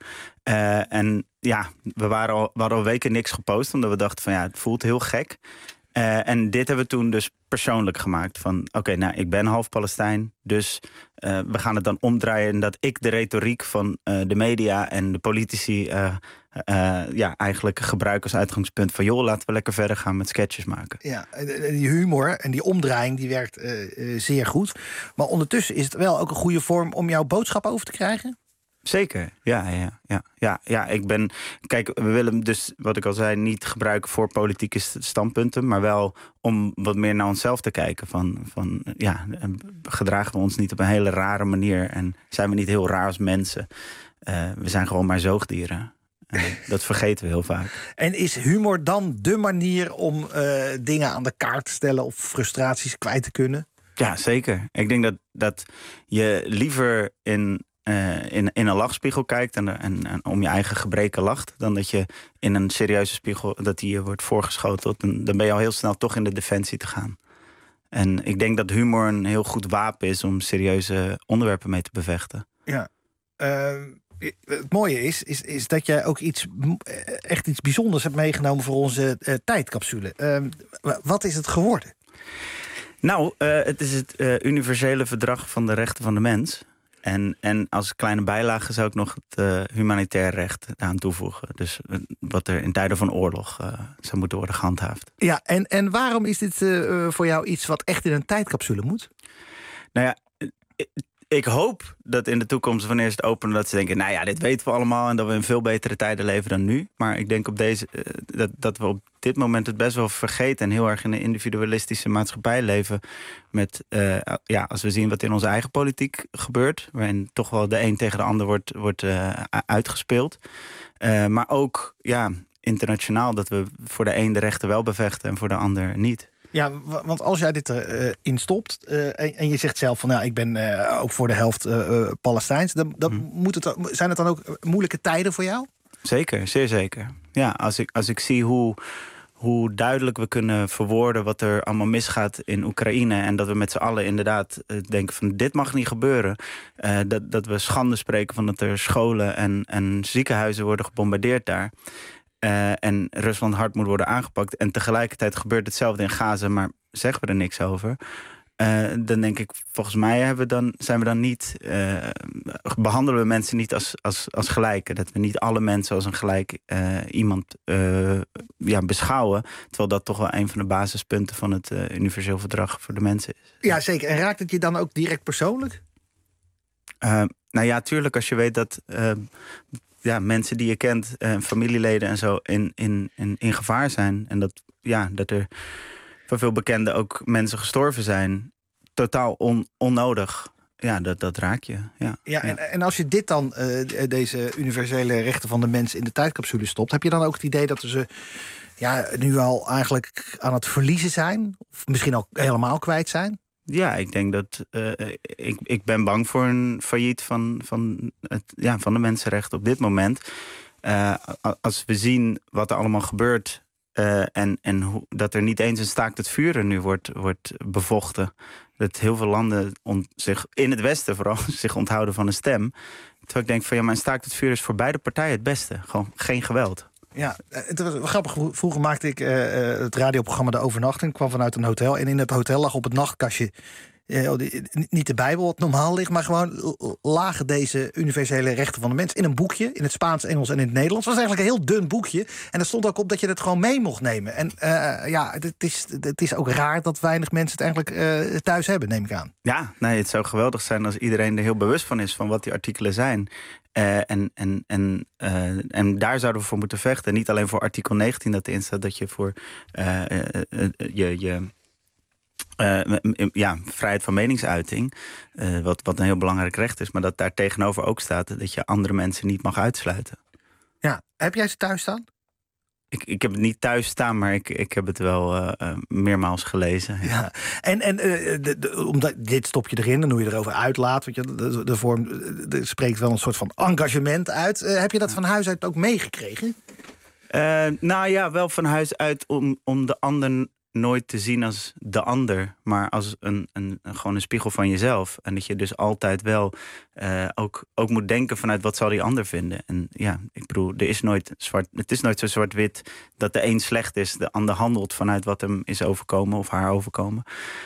En ja, we hadden al weken niks gepost... omdat we dachten van het voelt heel gek. En dit hebben we toen dus persoonlijk gemaakt. Van oké, ik ben half Palestijn. Dus we gaan het dan omdraaien... dat ik de retoriek van de media en de politici... eigenlijk gebruik als uitgangspunt van... joh, laten we lekker verder gaan met sketches maken. Ja, die humor en die omdraaiing die werkt zeer goed. Maar ondertussen is het wel ook een goede vorm... om jouw boodschap over te krijgen? Zeker, ja. Kijk, we willen dus, wat ik al zei... niet gebruiken voor politieke standpunten... maar wel om wat meer naar onszelf te kijken. Gedragen we ons niet op een hele rare manier... en zijn we niet heel raar als mensen... we zijn gewoon maar zoogdieren. Dat vergeten we heel vaak. En is humor dan de manier om dingen aan de kaart te stellen of frustraties kwijt te kunnen? Ja, zeker. Ik denk dat je liever in een lachspiegel kijkt en om je eigen gebreken lacht, dan dat je in een serieuze spiegel dat die je wordt voorgeschoteld. Dan ben je al heel snel toch in de defensie te gaan. En ik denk dat humor een heel goed wapen is om serieuze onderwerpen mee te bevechten. Ja. Het mooie is dat jij ook echt iets bijzonders hebt meegenomen voor onze tijdcapsule. Wat is het geworden? Nou, het is het universele verdrag van de rechten van de mens. En als kleine bijlage zou ik nog het humanitair recht aan toevoegen. Dus wat er in tijden van oorlog zou moeten worden gehandhaafd. Ja, en waarom is dit voor jou iets wat echt in een tijdcapsule moet? Nou ja, ik hoop dat in de toekomst, wanneer ze het openen, dat ze denken, nou ja, dit weten we allemaal en dat we in veel betere tijden leven dan nu. Maar ik denk dat we op dit moment het best wel vergeten en heel erg in een individualistische maatschappij leven. Met, als we zien wat in onze eigen politiek gebeurt, waarin toch wel de een tegen de ander wordt uitgespeeld. Maar ook internationaal, dat we voor de een de rechten wel bevechten en voor de ander niet. Ja, want als jij dit erin stopt en je zegt zelf van ik ben ook voor de helft Palestijns, dan zijn het dan ook moeilijke tijden voor jou? Zeker, zeer zeker. Ja, als ik zie hoe duidelijk we kunnen verwoorden wat er allemaal misgaat in Oekraïne en dat we met z'n allen inderdaad denken van dit mag niet gebeuren. Dat we schande spreken van dat er scholen en ziekenhuizen worden gebombardeerd daar. En Rusland hard moet worden aangepakt. En tegelijkertijd gebeurt hetzelfde in Gaza, maar zeggen we er niks over. Dan denk ik, volgens mij behandelen we mensen niet als gelijken. Dat we niet alle mensen als een gelijk iemand beschouwen. Terwijl dat toch wel een van de basispunten van het universeel verdrag voor de mensen is. Ja, zeker. En raakt het je dan ook direct persoonlijk? Nou ja, tuurlijk, als je weet dat mensen die je kent, familieleden en zo, in gevaar zijn. En dat er voor veel bekenden ook mensen gestorven zijn. Totaal onnodig. Ja, dat raakt je. Ja. En als je dit dan, deze universele rechten van de mens in de tijdcapsule stopt, heb je dan ook het idee dat we ze nu al eigenlijk aan het verliezen zijn? Of misschien al helemaal kwijt zijn? Ja, ik denk dat ik ben bang voor een failliet van de mensenrechten op dit moment. Als we zien wat er allemaal gebeurt en dat er niet eens een staakt het vuren nu wordt bevochten. Dat heel veel landen zich in het Westen vooral zich onthouden van een stem. Terwijl ik denk van maar een staakt het vuren is voor beide partijen het beste. Gewoon geen geweld. Ja, het was grappig. Vroeger maakte ik het radioprogramma De Overnachting. Kwam vanuit een hotel. En in het hotel lag op het nachtkastje niet de Bijbel, wat normaal ligt, maar gewoon lagen deze universele rechten van de mens in een boekje. In het Spaans, Engels en in het Nederlands. Het was eigenlijk een heel dun boekje. En er stond ook op dat je het gewoon mee mocht nemen. En het is ook raar dat weinig mensen het eigenlijk thuis hebben, neem ik aan. Ja, nee, het zou geweldig zijn als iedereen er heel bewust van is van wat die artikelen zijn. En daar zouden we voor moeten vechten. Niet alleen voor artikel 19 dat erin staat dat je voor vrijheid van meningsuiting, wat een heel belangrijk recht is, maar dat daar tegenover ook staat dat je andere mensen niet mag uitsluiten. Ja, heb jij ze thuis staan? Ik heb het niet thuis staan, maar ik heb het wel meermaals gelezen. Ja. En omdat dit stop je erin en hoe je erover uitlaat, want de vorm spreekt wel een soort van engagement uit. Heb je dat van huis uit ook meegekregen? Nou ja, wel van huis uit om de ander nooit te zien als de ander, maar als gewoon een spiegel van jezelf. En dat je dus altijd wel ook moet denken vanuit wat zal die ander vinden. En ja, ik bedoel, het is nooit zo zwart-wit dat de een slecht is, de ander handelt vanuit wat hem is overkomen of haar overkomen.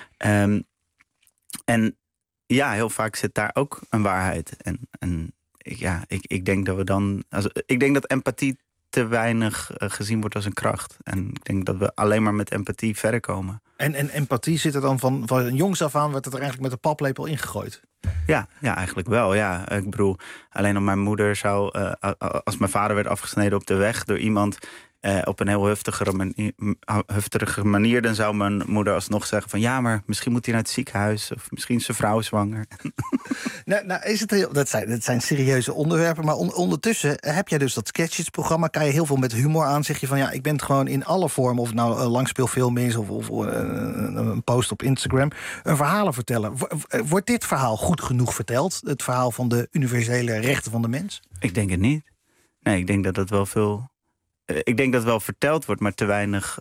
En ja, heel vaak zit daar ook een waarheid. Ik denk dat we dan, ik denk dat empathie te weinig gezien wordt als een kracht. En ik denk dat we alleen maar met empathie verder komen. En empathie zit er dan van jongs af aan, werd het er eigenlijk met de paplepel ingegooid? Ja, eigenlijk wel. Ja. Ik bedoel, alleen op mijn moeder zou, als mijn vader werd afgesneden op de weg door iemand, op een heel heftige manier... dan zou mijn moeder alsnog zeggen van... ja, maar misschien moet hij naar het ziekenhuis... of misschien is zijn vrouw zwanger. Is het dat zijn serieuze onderwerpen... maar ondertussen heb jij dus dat sketchesprogramma... kan je heel veel met humor aan, zeg je van... ja, ik ben het gewoon in alle vormen... of het nou een langspeelfilm is of een post op Instagram... een verhalen vertellen. Wordt dit verhaal goed genoeg verteld? Het verhaal van de universele rechten van de mens? Ik denk het niet. Nee, ik denk dat het wel veel... Ik denk dat het wel verteld wordt, maar te weinig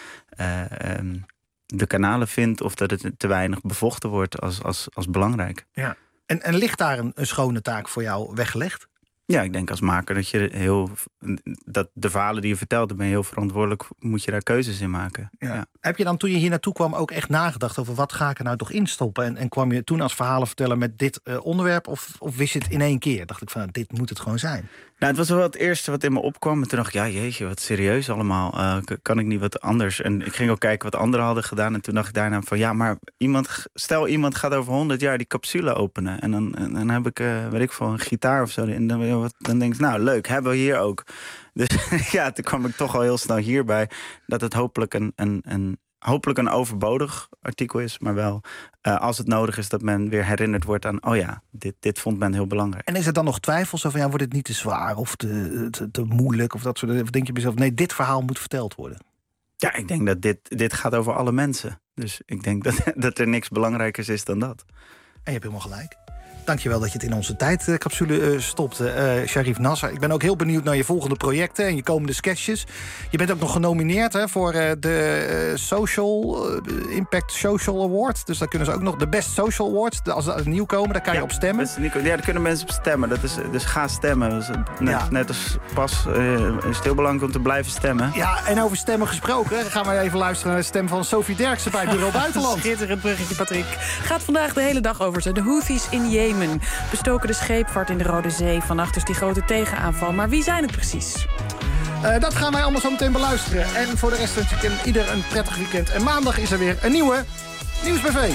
de kanalen vindt... of dat het te weinig bevochten wordt als belangrijk. Ja. En ligt daar een schone taak voor jou weggelegd? Ja, ik denk als maker dat de verhalen die je vertelt... ben je heel verantwoordelijk, moet je daar keuzes in maken. Ja. Heb je dan toen je hier naartoe kwam ook echt nagedacht... over wat ga ik er nou toch instoppen? En kwam je toen als verhalen vertellen met dit onderwerp... Of wist je het in één keer? Dacht ik van, dit moet het gewoon zijn. Nou, het was wel het eerste wat in me opkwam. En toen dacht ik, ja, jeetje, wat serieus allemaal. Kan ik niet wat anders? En ik ging ook kijken wat anderen hadden gedaan. En toen dacht ik daarna van, ja, maar stel iemand gaat over 100 jaar die capsule openen. En dan heb ik, weet ik veel, een gitaar of zo. En dan denk ik, nou, leuk, hebben we hier ook. Dus ja, toen kwam ik toch al heel snel hierbij. Dat het hopelijk een overbodig artikel is, maar wel als het nodig is dat men weer herinnerd wordt aan... oh ja, dit vond men heel belangrijk. En is er dan nog twijfel? Zo van, ja, wordt het niet te zwaar of te moeilijk? Of dat soort dingen? Of denk je bij jezelf, nee, dit verhaal moet verteld worden? Ja, ik denk dat dit gaat over alle mensen. Dus ik denk dat er niks belangrijkers is dan dat. En je hebt helemaal gelijk. Dankjewel dat je het in onze tijdcapsule stopte, Sharif Nasser. Ik ben ook heel benieuwd naar je volgende projecten en je komende sketches. Je bent ook nog genomineerd voor de Impact Social Award. Dus daar kunnen ze ook nog de Best Social Award. Als dat nieuw komen, daar kan je op stemmen. Ja, daar kunnen mensen op stemmen. Dus ga stemmen. Dus net als pas is het heel belangrijk om te blijven stemmen. Ja, en over stemmen gesproken gaan we even luisteren naar de stem van Sophie Derksen bij Bureau Buitenland. Schitterend bruggetje, Patrick. Gaat vandaag de hele dag over de Houthis in Jemen. Bestoken de scheepvaart in de Rode Zee. Vannacht dus die grote tegenaanval. Maar wie zijn het precies? Dat gaan wij allemaal zo meteen beluisteren. En voor de rest wens ik ieder een prettig weekend. En maandag is er weer een nieuwe Nieuwsbv.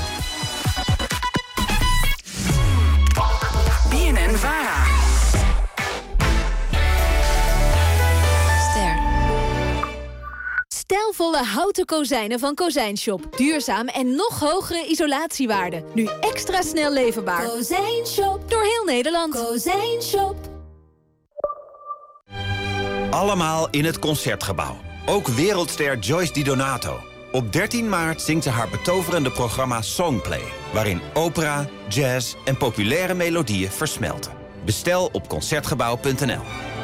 BNN-VARA. Stijlvolle houten kozijnen van Kozijnshop. Duurzaam en nog hogere isolatiewaarde. Nu extra snel leverbaar. Kozijnshop. Door heel Nederland. Kozijnshop. Allemaal in het Concertgebouw. Ook wereldster Joyce Di Donato. Op 13 maart zingt ze haar betoverende programma Songplay... waarin opera, jazz en populaire melodieën versmelten. Bestel op Concertgebouw.nl.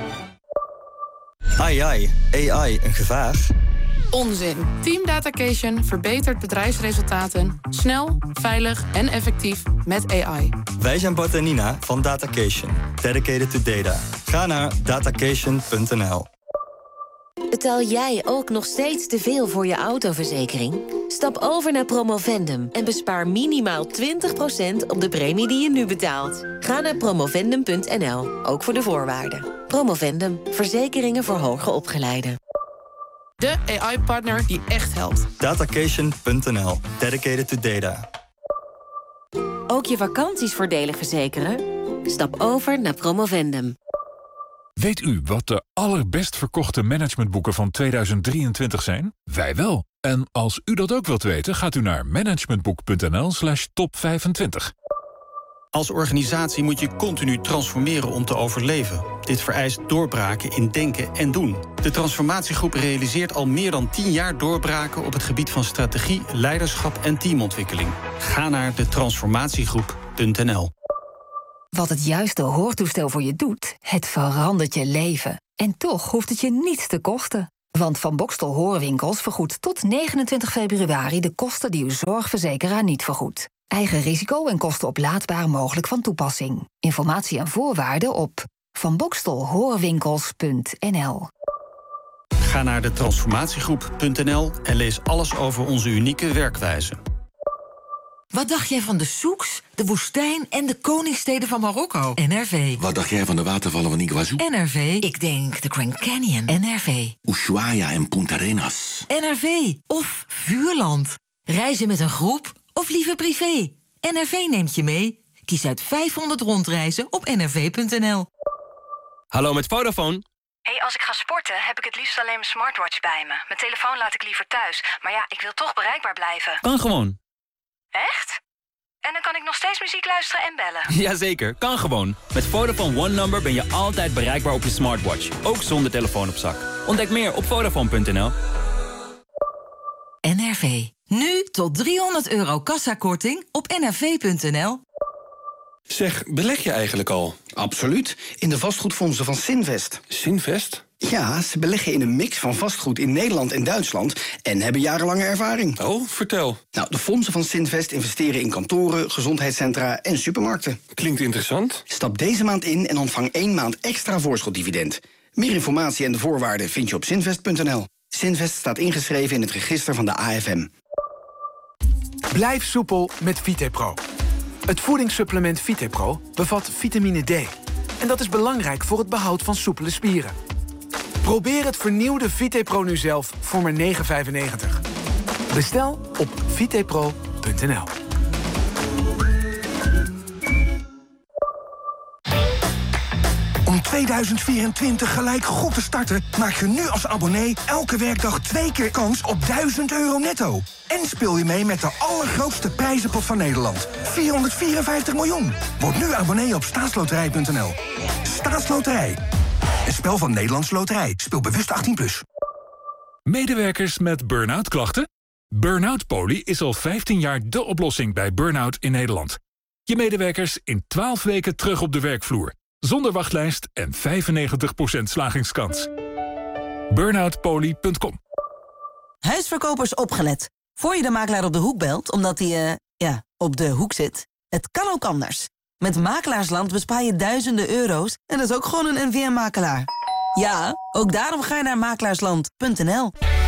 AI, een gevaar? Onzin. Team Datacation verbetert bedrijfsresultaten snel, veilig en effectief met AI. Wij zijn Bart en Nina van Datacation. Dedicated to data. Ga naar datacation.nl. Betaal jij ook nog steeds te veel voor je autoverzekering? Stap over naar Promovendum en bespaar minimaal 20% op de premie die je nu betaalt. Ga naar promovendum.nl, ook voor de voorwaarden. Promovendum, verzekeringen voor hoger opgeleiden. De AI-partner die echt helpt. Datacation.nl. Dedicated to data. Ook je vakanties voordelig verzekeren? Stap over naar Promovendum. Weet u wat de allerbest verkochte managementboeken van 2023 zijn? Wij wel. En als u dat ook wilt weten, gaat u naar managementboek.nl/top25. Als organisatie moet je continu transformeren om te overleven. Dit vereist doorbraken in denken en doen. De transformatiegroep realiseert al meer dan 10 jaar doorbraken op het gebied van strategie, leiderschap en teamontwikkeling. Ga naar detransformatiegroep.nl. Wat het juiste hoortoestel voor je doet, het verandert je leven. En toch hoeft het je niets te kosten. Want Van Boxtel Hoorwinkels vergoedt tot 29 februari... de kosten die uw zorgverzekeraar niet vergoedt. Eigen risico en kosten oplaadbaar mogelijk van toepassing. Informatie en voorwaarden op vanboxtelhoorwinkels.nl. Ga naar detransformatiegroep.nl en lees alles over onze unieke werkwijze. Wat dacht jij van de souks, de woestijn en de koningssteden van Marokko? NRV. Wat dacht jij van de watervallen van Iguazu? NRV. Ik denk de Grand Canyon. NRV. Ushuaia en Punta Arenas. NRV. Of Vuurland. Reizen met een groep of liever privé? NRV neemt je mee. Kies uit 500 rondreizen op nrv.nl. Hallo met Vodafone. Hey, als ik ga sporten, heb ik het liefst alleen mijn smartwatch bij me. Mijn telefoon laat ik liever thuis. Maar ja, ik wil toch bereikbaar blijven. Kan gewoon. Echt? En dan kan ik nog steeds muziek luisteren en bellen? Jazeker, kan gewoon. Met Vodafone One Number ben je altijd bereikbaar op je smartwatch. Ook zonder telefoon op zak. Ontdek meer op Vodafone.nl. NRV. Nu tot €300 kassakorting op nrv.nl. Zeg, beleg je eigenlijk al? Absoluut. In de vastgoedfondsen van Sinvest. Sinvest? Ja, ze beleggen in een mix van vastgoed in Nederland en Duitsland en hebben jarenlange ervaring. Oh, vertel. Nou, de fondsen van Sinvest investeren in kantoren, gezondheidscentra en supermarkten. Klinkt interessant. Stap deze maand in en ontvang 1 maand extra voorschotdividend. Meer informatie en de voorwaarden vind je op sinvest.nl. Sinvest staat ingeschreven in het register van de AFM. Blijf soepel met VitePro. Het voedingssupplement VitePro bevat vitamine D. En dat is belangrijk voor het behoud van soepele spieren. Probeer het vernieuwde VitePro nu zelf voor maar €9,95. Bestel op vitepro.nl. Om 2024 gelijk goed te starten, maak je nu als abonnee elke werkdag 2 keer kans op €1000 netto. En speel je mee met de allergrootste prijzenpot van Nederland. 454 miljoen. Word nu abonnee op staatsloterij.nl. Staatsloterij. Een spel van Nederlandse Loterij. Speel bewust 18+. Medewerkers met burn-out klachten? Burn-out Poly is al 15 jaar de oplossing bij burn-out in Nederland. Je medewerkers in 12 weken terug op de werkvloer. Zonder wachtlijst en 95% slagingskans. Burnoutpoly.com. Huisverkopers opgelet. Voor je de makelaar op de hoek belt, omdat hij, op de hoek zit. Het kan ook anders. Met Makelaarsland bespaar je duizenden euro's en dat is ook gewoon een NVM-makelaar. Ja, ook daarom ga je naar makelaarsland.nl.